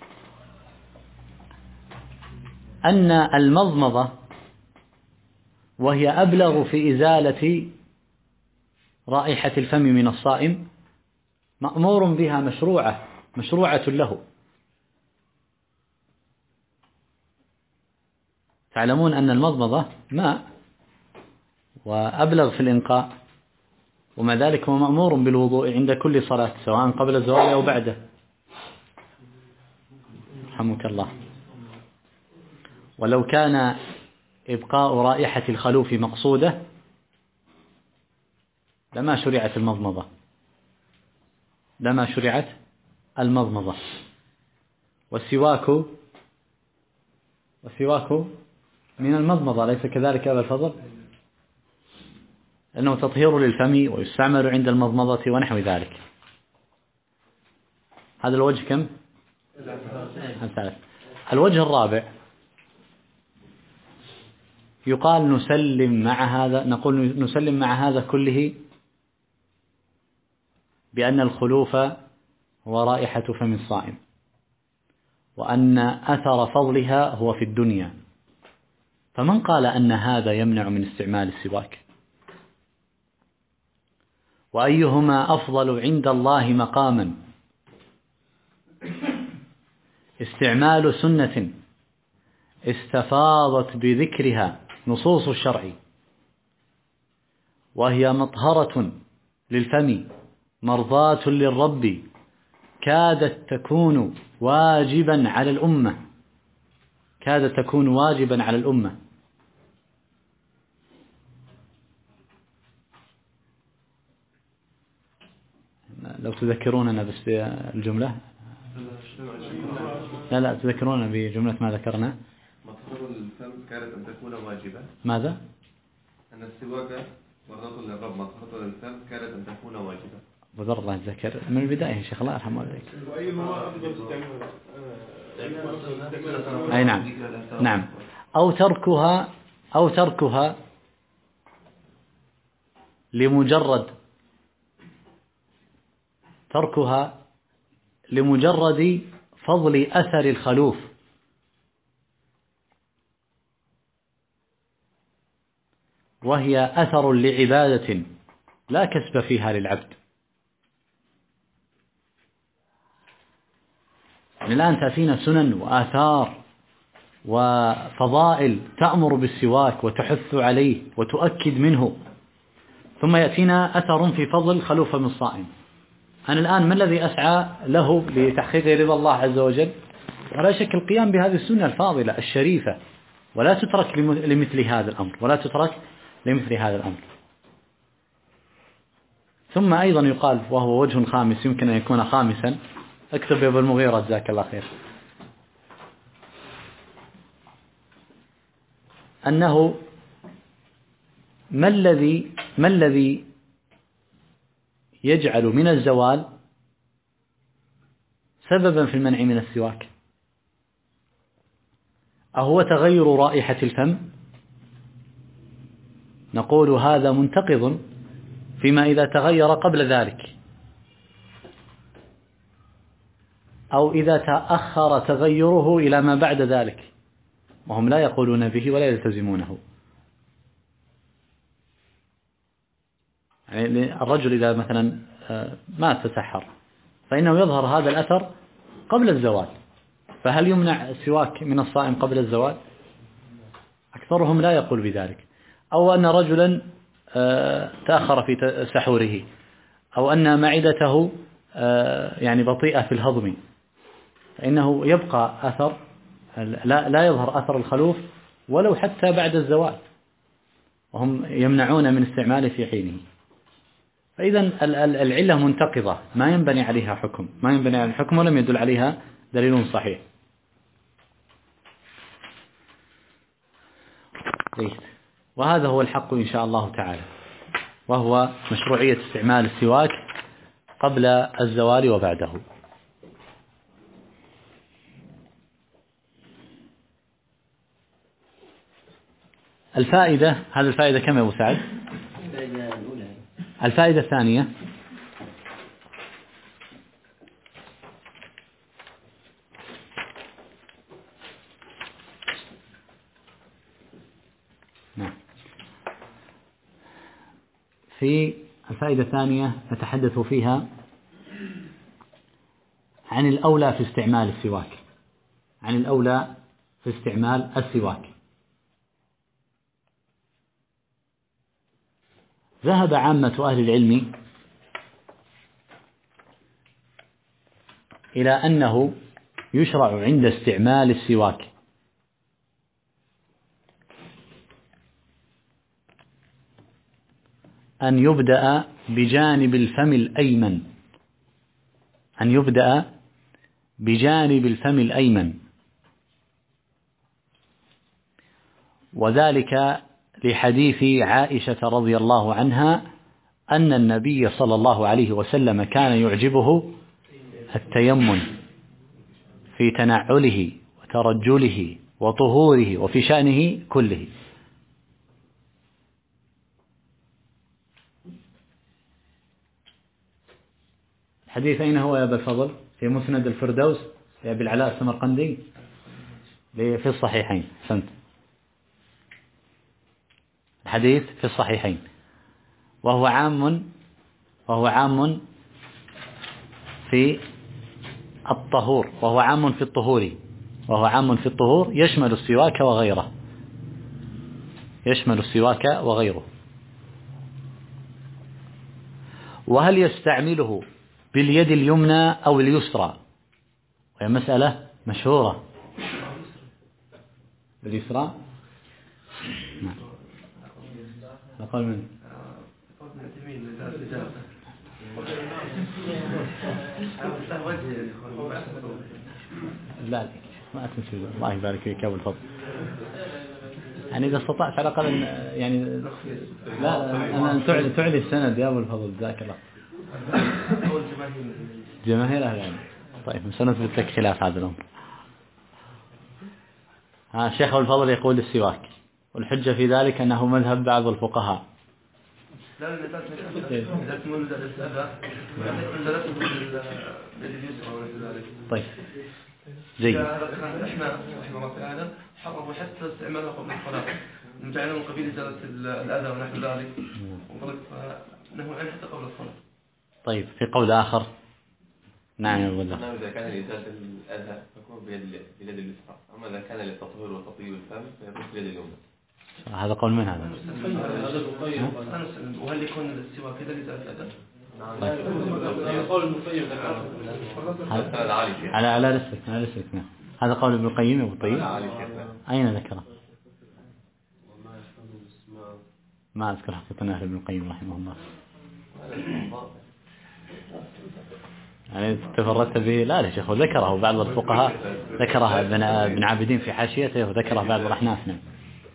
أن المضمضة، وهي أبلغ في إزالة رائحة الفم من الصائم، مأمور بها، مشروعة له. تعلمون أن المضمضة ماء وأبلغ في الإنقاء، ومع ذلك هو مأمور بالوضوء عند كل صلاة سواء قبل الزوال أو بعده. رحمك الله. ولو كان إبقاء رائحة الخلوف مقصودة لما شرعت المضمضة. والسواك من المضمضة، ليس كذلك أبا الفضل؟ أنه تطهير للفم ويستعمل عند المضمضة ونحو ذلك. هذا الوجه كم؟ الثالث. الوجه الرابع يقال نسلم مع هذا كله بأن الخلوف هو رائحة فم الصائم، وأن أثر فضلها هو في الدنيا. فمن قال أن هذا يمنع من استعمال السواك؟ وأيهما أفضل عند الله مقاما، استعمال سنة استفاضت بذكرها نصوص الشرع وهي مطهرة للفم مرضاة للرب كادت تكون واجبا على الأمة، لو تذكروننا بس بالجملة. لا تذكروننا بجملة ما ذكرنا. مطهر الفم كانت أن تكون واجبة. ماذا؟ أن السواك مرضاة للرب مطهرة للفم كانت أن تكون واجبة. بذر الله يذكر من البداية يا شيخ، الله يرحمه والديك. أي نعم. أو تركها لمجرد فضل أثر الخلوف، وهي أثر لعبادة لا كسب فيها للعبد. يعني الآن تأتينا سنن وآثار وفضائل تأمر بالسواك وتحث عليه وتؤكد منه، ثم يأتينا أثر في فضل خلوف من الصائم. أنا الآن ما الذي أسعى له لتحقيق رضا الله عز وجل؟ ولا شك القيام بهذه السنة الفاضلة الشريفة، ولا تترك لمثل هذا الأمر. ثم أيضا يقال، وهو وجه خامس يمكن أن يكون خامسا، اكتب يا ابو المغيرة جزاك الله خير، أنه ما الذي يجعل من الزوال سببا في المنع من السواك؟ أهو تغير رائحة الفم؟ نقول هذا منتقض فيما إذا تغير قبل ذلك، أو إذا تأخر تغيره إلى ما بعد ذلك، وهم لا يقولون به ولا يلتزمونه. يعني الرجل إذا مثلا ما تسحر فإنه يظهر هذا الأثر قبل الزوال، فهل يمنع السواك من الصائم قبل الزوال؟ أكثرهم لا يقول بذلك. أو أن رجلا تأخر في سحوره، أو أن معدته يعني بطيئة في الهضم، فإنه يبقى أثر، لا يظهر أثر الخلوف ولو حتى بعد الزوال، وهم يمنعون من استعماله في حينه. فإذا العلة منتقضة ما ينبني عليها حكم، ولم يدل عليها دليل صحيح. وهذا هو الحق إن شاء الله تعالى، وهو مشروعية استعمال السواك قبل الزوال وبعده. الفائدة، هذه الفائدة كم يا أبو سعد؟ الفائدة الثانية في الفائدة الثانية نتحدث فيها عن الأولى في استعمال السواك. ذهب عامة أهل العلم إلى أنه يشرع عند استعمال السواك أن يبدأ بجانب الفم الأيمن، بجانب الفم الأيمن، وذلك لحديث عائشة رضي الله عنها أن النبي صلى الله عليه وسلم كان يعجبه التيمم في تنعله وترجله وطهوره وفي شأنه كله. الحديث أين هو يا أبا الفضل؟ في مسند الفردوس يا أبي العلاء السمرقندي في الصحيحين. سنت الحديث في الصحيحين، وهو عام في الطهور، وهو عام في الطهور يشمل السواك وغيره. وهل يستعمله باليد اليمنى أو اليسرى؟ وهي مسألة مشهورة. باليسرى. نعم. أقول من لا ما تنسي. الله يبارك فيك يا أبو الفضل. يعني إذا استطعت على الأقل يعني لا أنا تعلي السند يا أبو الفضل جزاك الله. جماهير يعني. طيب سنثبت لك خلاف هذا الأمر. الشيخ أبو الفضل يقول السواك، والحجة في ذلك أنه مذهب بعض الفقهاء. طيب جيد. احنا رحمه الله تعالى حرموا حتى استعمالها قبل الصلاة، جعلنا من قبيل إزالة الأذى ونحو ذلك، نهوا عنه حتى قبل الصلاة. طيب في قول آخر. نعم يا أبو إذا كان لإزالة الأذى فيكون بيد اليسرى، أما إذا كان للتطهير وتطيب الفم فيكون بيد اليمنى. هذا قول من هذا؟ وهل يكون السواك كذا لإزالة الأذى؟ على رسلك. نعم. هذا قول ابن القيم أبو الطيب. أين ذكره؟ ما أذكر حقيقة ابن القيم رحمه الله. يعني تفردت به؟ لا شيخ، ذكره بعض الفقهاء، ذكرها ابن عابدين في حاشيته، وذكره بعض الأحناف. نعم.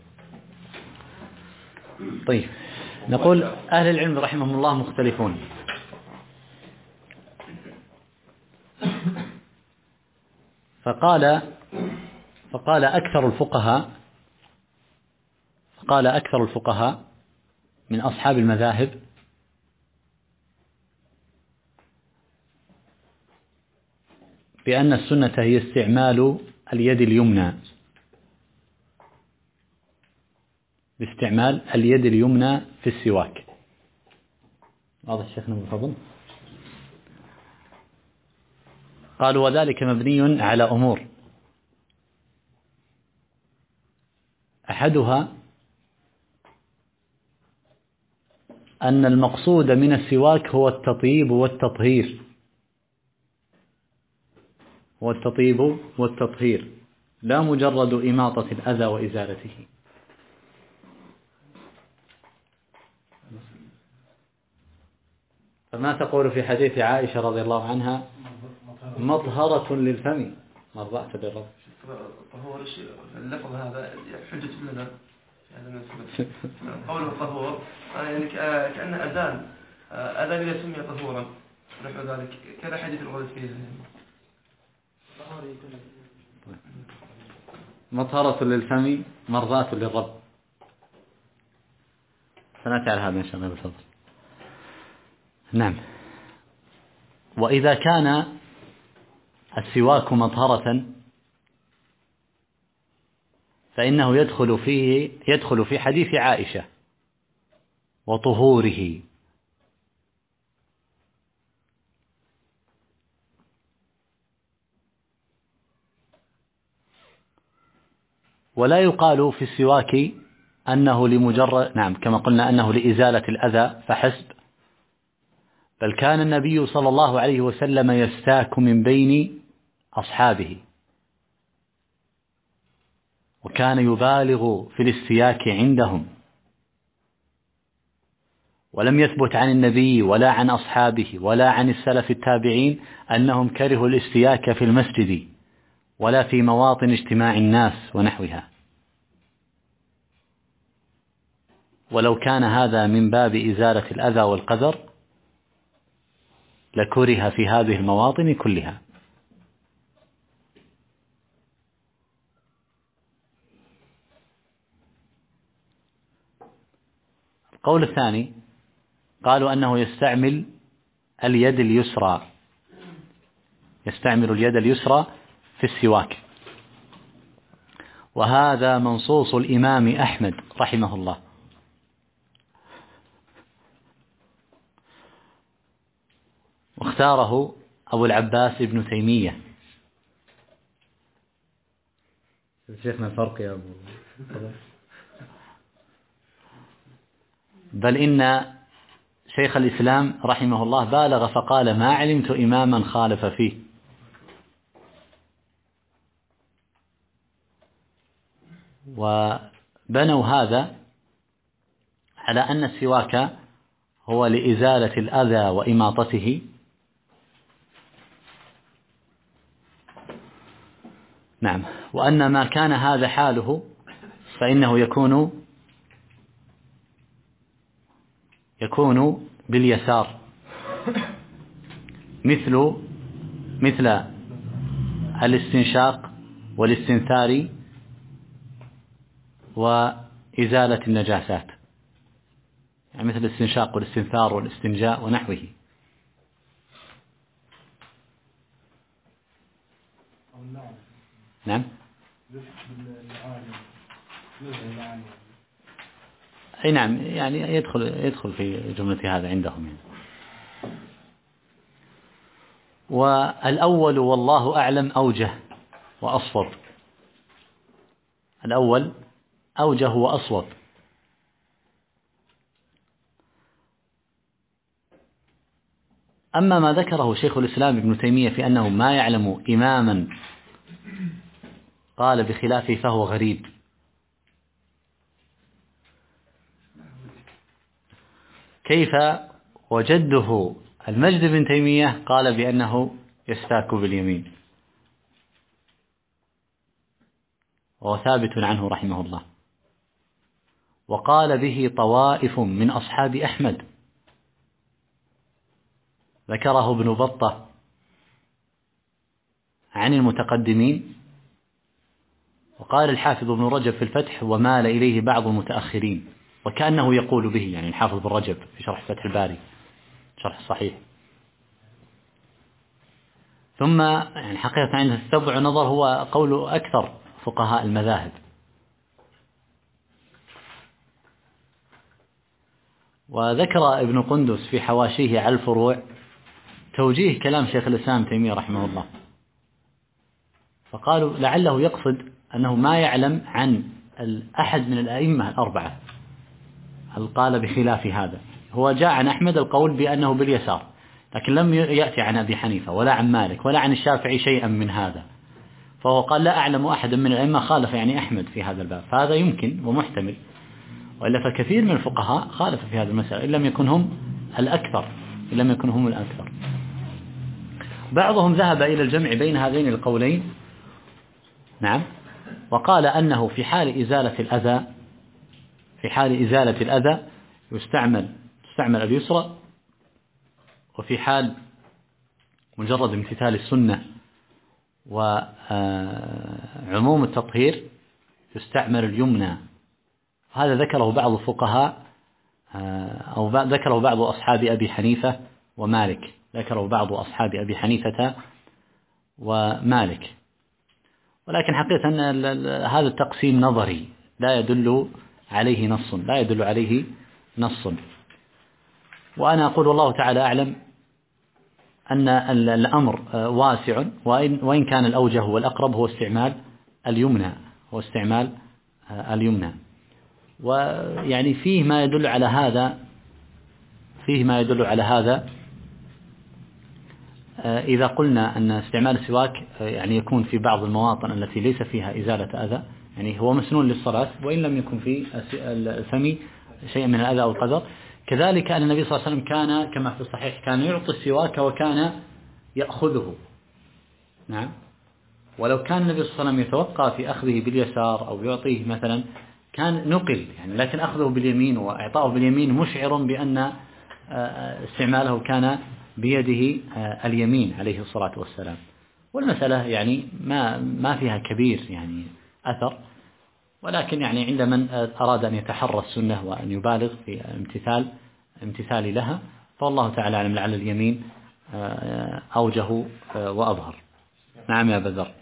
طيب نقول أهل العلم رحمهم الله مختلفون. فقال أكثر الفقهاء من أصحاب المذاهب بأن السنة هي استعمال اليد اليمنى، باستعمال اليد اليمنى في السواك. واضح شيخنا بالفضل؟ قالوا وذلك مبني على أمور، أحدها أن المقصود من السواك هو التطيب والتطهير، لا مجرد إماطة الأذى وإزالته. فما تقول في حديث عائشة رضي الله عنها مطهرة للفم مرضعة للرب؟ طهور اللفظ هذا حجة لنا قوله طهور يعني كأن أذان إذا سمي طهورا نحو ذلك، كذا حديث الغرض فيه. مطهرة للفم مرضعة للرب. سنأتي على هذا إن شاء الله بالفضل. نعم. وإذا كان السواك مطهرة فإنه يدخل في حديث عائشة وطهوره. ولا يقال في السواك أنه لمجرد، نعم كما قلنا أنه لإزالة الأذى فحسب، بل كان النبي صلى الله عليه وسلم يستاك من بين أصحابه، وكان يبالغ في الاستياك عندهم، ولم يثبت عن النبي ولا عن أصحابه ولا عن السلف التابعين أنهم كرهوا الاستياك في المسجد ولا في مواطن اجتماع الناس ونحوها. ولو كان هذا من باب إزالة الأذى والقدر لكره في هذه المواطن كلها. القول الثاني قالوا أنه يستعمل اليد اليسرى، يستعمل اليد اليسرى في السواك، وهذا منصوص الإمام أحمد رحمه الله، واختاره أبو العباس ابن تيمية. شيخنا الفرق يا أبو، بل إن شيخ الإسلام رحمه الله بالغ فقال ما علمت إماما خالف فيه. وبنوا هذا على أن السواك هو لإزالة الأذى وإماطته، نعم، وأن ما كان هذا حاله فإنه يكون باليسار، مثل الاستنشاق والاستنثار وإزالة النجاسات، يعني مثل الاستنشاق والاستنثار والاستنجاء ونحوه. نعم، أي نعم، يعني يدخل في جملة هذا عندهم يعني. والأول والله أعلم أوجه وأصوب، الأول أوجه وأصوب. أما ما ذكره شيخ الإسلام ابن تيمية في أنه ما يعلم إماما قال بخلافه فهو غريب. كيف وجده المجد بن تيمية قال بأنه يستاك باليمين، وهو ثابت عنه رحمه الله، وقال به طوائف من أصحاب أحمد، ذكره ابن بطة عن المتقدمين، وقال الحافظ ابن رجب في الفتح ومال إليه بعض المتأخرين، وكأنه يقول به، يعني الحافظ ابن رجب في شرح فتح الباري شرح الصحيح. ثم يعني حقيقة عنده السبع نظر هو قول أكثر فقهاء المذاهب. وذكر ابن قندس في حواشيه على الفروع توجيه كلام شيخ الإسلام تيمية رحمه الله، فقالوا لعله يقصد أنه ما يعلم عن أحد من الأئمة الأربعة قال بخلاف هذا. هو جاء عن أحمد القول بأنه باليسار، لكن لم يأتي عن أبي حنيفة ولا عن مالك ولا عن الشافعي شيئا من هذا، فهو قال لا أعلم أحدا من الأئمة خالف يعني أحمد في هذا الباب، فهذا يمكن ومحتمل، وإلا فكثير من الفقهاء خالف في هذه المسألة إن لم يكن هم الأكثر. بعضهم ذهب إلى الجمع بين هذين القولين، نعم، وقال أنه في حال إزالة الأذى يستعمل اليسرى، وفي حال مجرد امتثال السنة وعموم التطهير يستعمل اليمنى. هذا ذكره بعض الفقهاء أو ذكره بعض أصحاب أبي حنيفة ومالك، ولكن حقيقة أن هذا التقسيم نظري لا يدل عليه نص، وأنا أقول والله تعالى أعلم أن الأمر واسع، وإن كان الأوجه والأقرب هو استعمال اليمنى. ويعني فيه ما يدل على هذا إذا قلنا أن استعمال السواك يعني يكون في بعض المواطن التي ليس فيها إزالة أذى، يعني هو مسنون للصلاة وإن لم يكن في الفم شيء من الأذى أو القدر، كذلك أن النبي صلى الله عليه وسلم كان كما في الصحيح كان يعطي السواك وكان يأخذه. نعم. ولو كان النبي صلى الله عليه وسلم يتوقع في أخذه باليسار أو يعطيه مثلا كان نقل يعني، لكن أخذه باليمين وإعطائه باليمين مشعر بأن استعماله كان بيده اليمين عليه الصلاة والسلام. والمسألة يعني ما فيها كبير يعني أثر، ولكن يعني عند من أراد أن يتحرى السنة وأن يبالغ في امتثال لها فالله تعالى أعلم، لعل اليمين أوجه وأظهر. نعم يا بدر.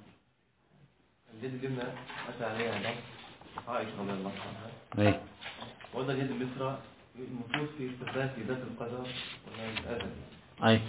اليد اليمنى أتى عليها نص عائشة رضي الله عنها. وهذا اليد اليسرى المفروض في استخدام ذات القدر والآدم. أي.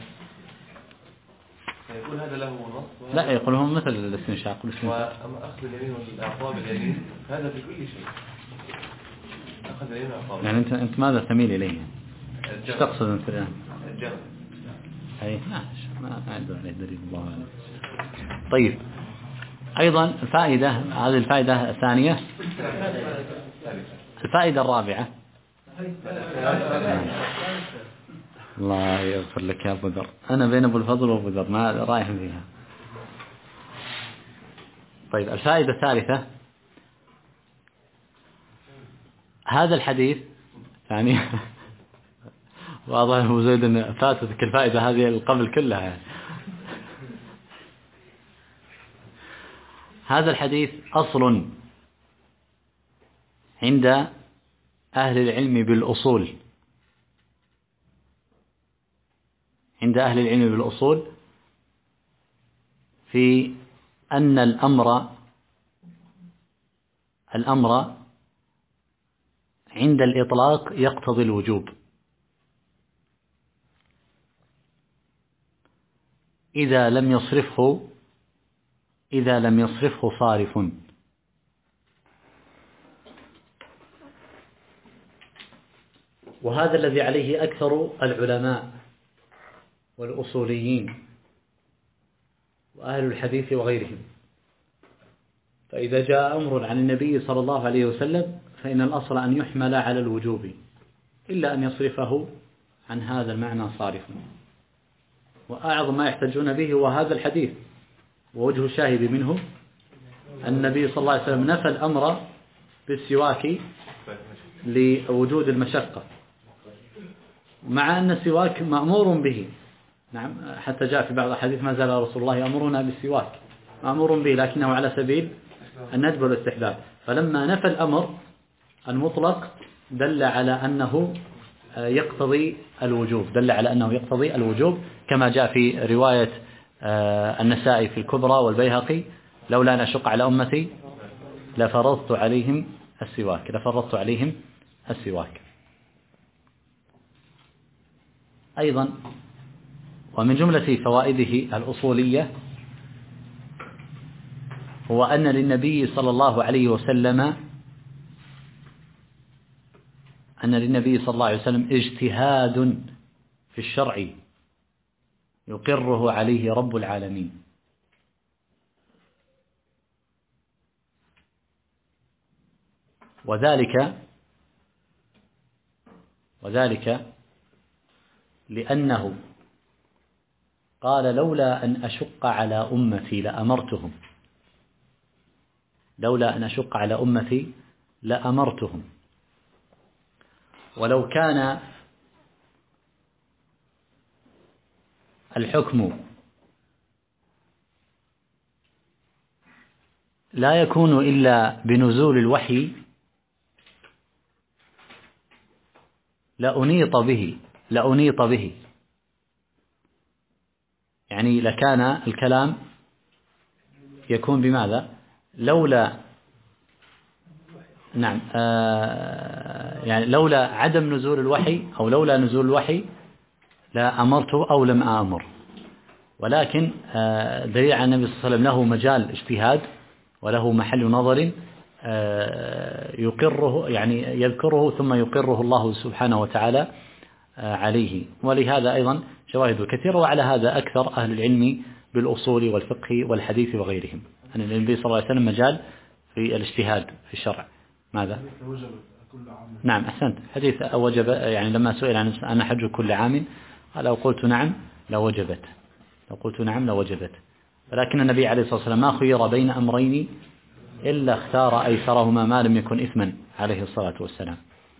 فيقول هذا له نص. لا يقول هم مثل الاستنشاق. وأما أخذ اليمين والأعصاب اليمين هذا في كل شيء. أخذ اليمين والأعصاب. يعني أنت ماذا تميل إليه؟ ايش تقصد أنت الآن؟ الجمع. أي ما عنده عليه دليل الله أعلم. طيب أيضا الفائدة، هذه الفائدة الثانية. الفائدة الرابعة. الله يغفر لك يا بدر، أنا بين أبو الفضل وأبو ذر ما رايح فيها. طيب الفائدة الثالثة، هذا الحديث يعني واضح أبو زيد أن فاتتك الفائدة هذه قبل كلها يعني. هذا الحديث أصل عند أهل العلم بالأصول، عند أهل العلم بالأصول في أن الأمر عند الإطلاق يقتضي الوجوب، إذا لم يصرفه صارف. وهذا الذي عليه أكثر العلماء والأصوليين وأهل الحديث وغيرهم. فإذا جاء أمر عن النبي صلى الله عليه وسلم فإن الأصل أن يحمل على الوجوب إلا أن يصرفه عن هذا المعنى صارف. وأعظم ما يحتجون به هو هذا الحديث، ووجه الشاهد منه النبي صلى الله عليه وسلم نفى الأمر بالسواك لوجود المشقة، مع أن السواك مأمور به. نعم، حتى جاء في بعض الحديث ما زال رسول الله يأمرنا بالسواك، مأمور به لكنه على سبيل الندب والاستحباب. فلما نفى الأمر المطلق دل على أنه يقتضي الوجوب، كما جاء في رواية النسائي في الكبرى والبيهقي: لولا أن أشق على أمتي لفرضت عليهم السواك. أيضا ومن جملة فوائده الأصولية هو أن للنبي صلى الله عليه وسلم اجتهاد في الشرع يقره عليه رب العالمين. وذلك لأنه قال: لولا أن أشق على أمتي لأمرتهم. ولو كان الحكم لا يكون إلا بنزول الوحي لأنيط به، يعني لكان الكلام يكون بماذا؟ لولا عدم نزول الوحي أو لولا نزول الوحي لا أمرت أو لم آمر. ولكن دليل على النبي صلى الله عليه وسلم له مجال اجتهاد وله محل نظر يقره، يعني يذكره ثم يقره الله سبحانه وتعالى عليه. ولهذا أيضا شواهد كثيرة. وعلى هذا أكثر أهل العلم بالأصول والفقه والحديث وغيرهم، أن النبي صلى الله عليه وسلم مجال في الاجتهاد في الشرع. ماذا؟ كل عام. نعم أحسنت. حديث وجب يعني لما سئل عن أنا حج كل عام قال لو قلت نعم لوجبت، لو قلت نعم لوجبت. ولكن النبي عليه الصلاة والسلام ما خير بين أمرين إلا اختار أيسرهما ما لم يكن إثما عليه الصلاة والسلام.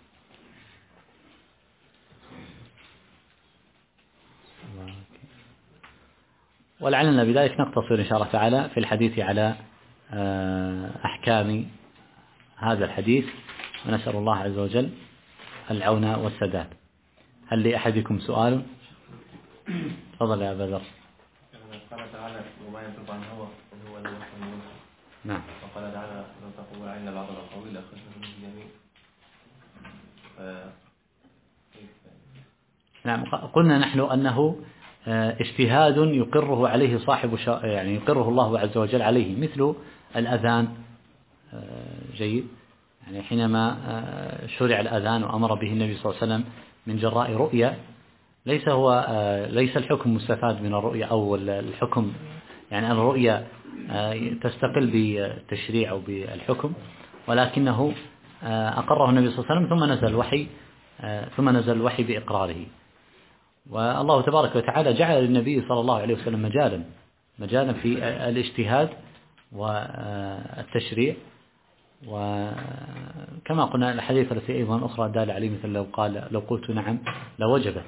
ولعلنا بذلك نقتصر إن شاء الله تعالى في الحديث على أحكام هذا الحديث، ونسأل الله عز وجل العون والسداد. هل لأحدكم سؤال؟ تفضل يا أبا ذر. قال تعالى وما ينطق عن الهوى إن هو إلا وحي يوحى. نعم. وقال تعالى لو تقول عنا بعض الأقاويل أخرجنا من اليمين. نعم قلنا نحن أنه اجتهاد يقره عليه صاحب يعني يقره الله عز وجل عليه، مثل الأذان. جيد، يعني حينما شرع الأذان وأمر به النبي صلى الله عليه وسلم من جراء رؤيا، ليس الحكم مستفاد من الرؤيا أو الحكم، يعني الرؤيا تستقل بالتشريع أو بالحكم، ولكنه أقره النبي صلى الله عليه وسلم ثم نزل الوحي بإقراره. والله تبارك وتعالى جعل للنبي صلى الله عليه وسلم مجالا في الاجتهاد والتشريع، وكما قلنا الحديث التي أيضا أخرى دال عليه مثل لو قال لو قلت نعم لوجبت.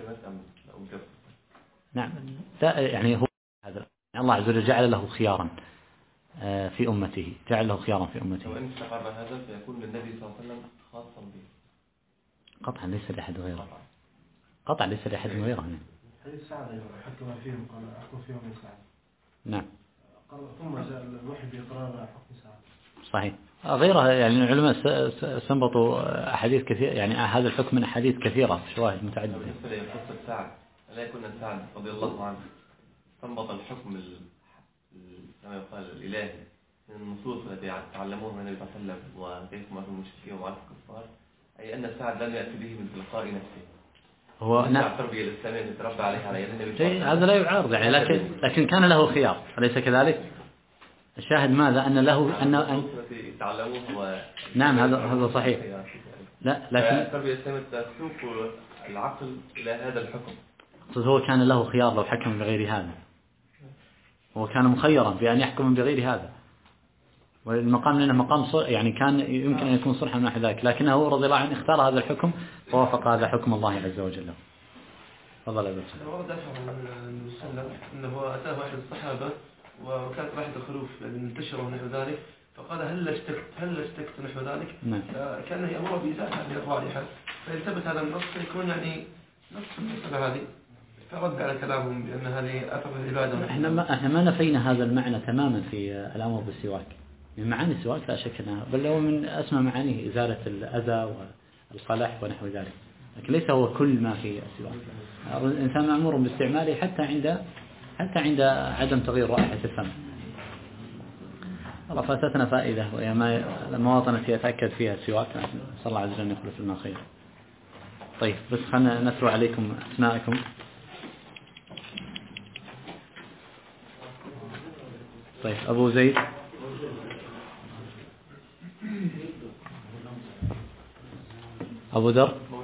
نعم يعني هو هذا الله عز وجل جعل له خيارا في أمته، وإن استقر هذا فيكون للنبي صلى الله عليه وسلم خاصا به قطعا، ليس لأحد غيره. قطعا ليس لأحد غيره. حديث سعد حكم فيهم قال أحكم فيهم من سعد. نعم. ثم جاء الوحي بإقرار حكم سعد. صحيح. غيرها يعني العلماء استنبطوا أحاديث كثير، يعني هذا الحكم من أحاديث كثيرة شواهد متعددة. بالنسبة لقصة سعد لا يكون سعد رضي الله عنه استنبط الحكم كما يقال الإلهي من النصوص التي تعلموها من النبي صلى الله عليه وسلم وكيف مع المشركين ومع الكفار، أي أن سعد لم يأتي به من تلقاء نفسه. هو نعم التربية الإسلامية اللي تربى عليها على يد النبي. هذا لا يعارض يعني، لكن كان له خيار، أليس كذلك؟ الشاهد ماذا؟ أن له أن تعلموه. نعم هذا صحيح. لا لكن التربية الإسلامية تسوق العقل إلى هذا الحكم. هو كان له خيار لو حكم بغير هذا، هو كان مخيرا بأن يحكم بغير هذا، والمقام لأنه مقام يعني كان يمكن أن يكون صلحا من ذلك، لكنه رضي الله عنه اختار هذا الحكم ووافق هذا حكم الله عز وجل. تفضل يا باشا. ورد أشعر عن النبي صلى الله عليه وسلم أنه أتاه أحد الصحابة وكانت رائحة الخلوف انتشر ونحو ذلك، فقال هل اشتكت نحو ذلك؟ كان يأمر بإزالة هذه الرائحة، فيلتبس هذا النص فيكون يعني نص المسألة هذه، فرد على كلامهم بأن هذه أثر العبادة. احنا ما نفينا هذا المعنى تماما في الأمر بالسواك، من معاني السواك لا شك أنها بل هو من أسمى معانيه إزالة الأذى والقلح ونحو ذلك، لكن ليس هو كل ما في السواك. الإنسان مأمور باستعماله حتى عند عدم تغيير رائحة الفم. الله فاتتنا فائدة، وهي المواطن التي يتأكد فيها السواك، نسأل الله عز وجل أن يخلف لنا خير. طيب بس خلنا نتلو عليكم أسماءكم. طيب أبو زيد، أبو ذر،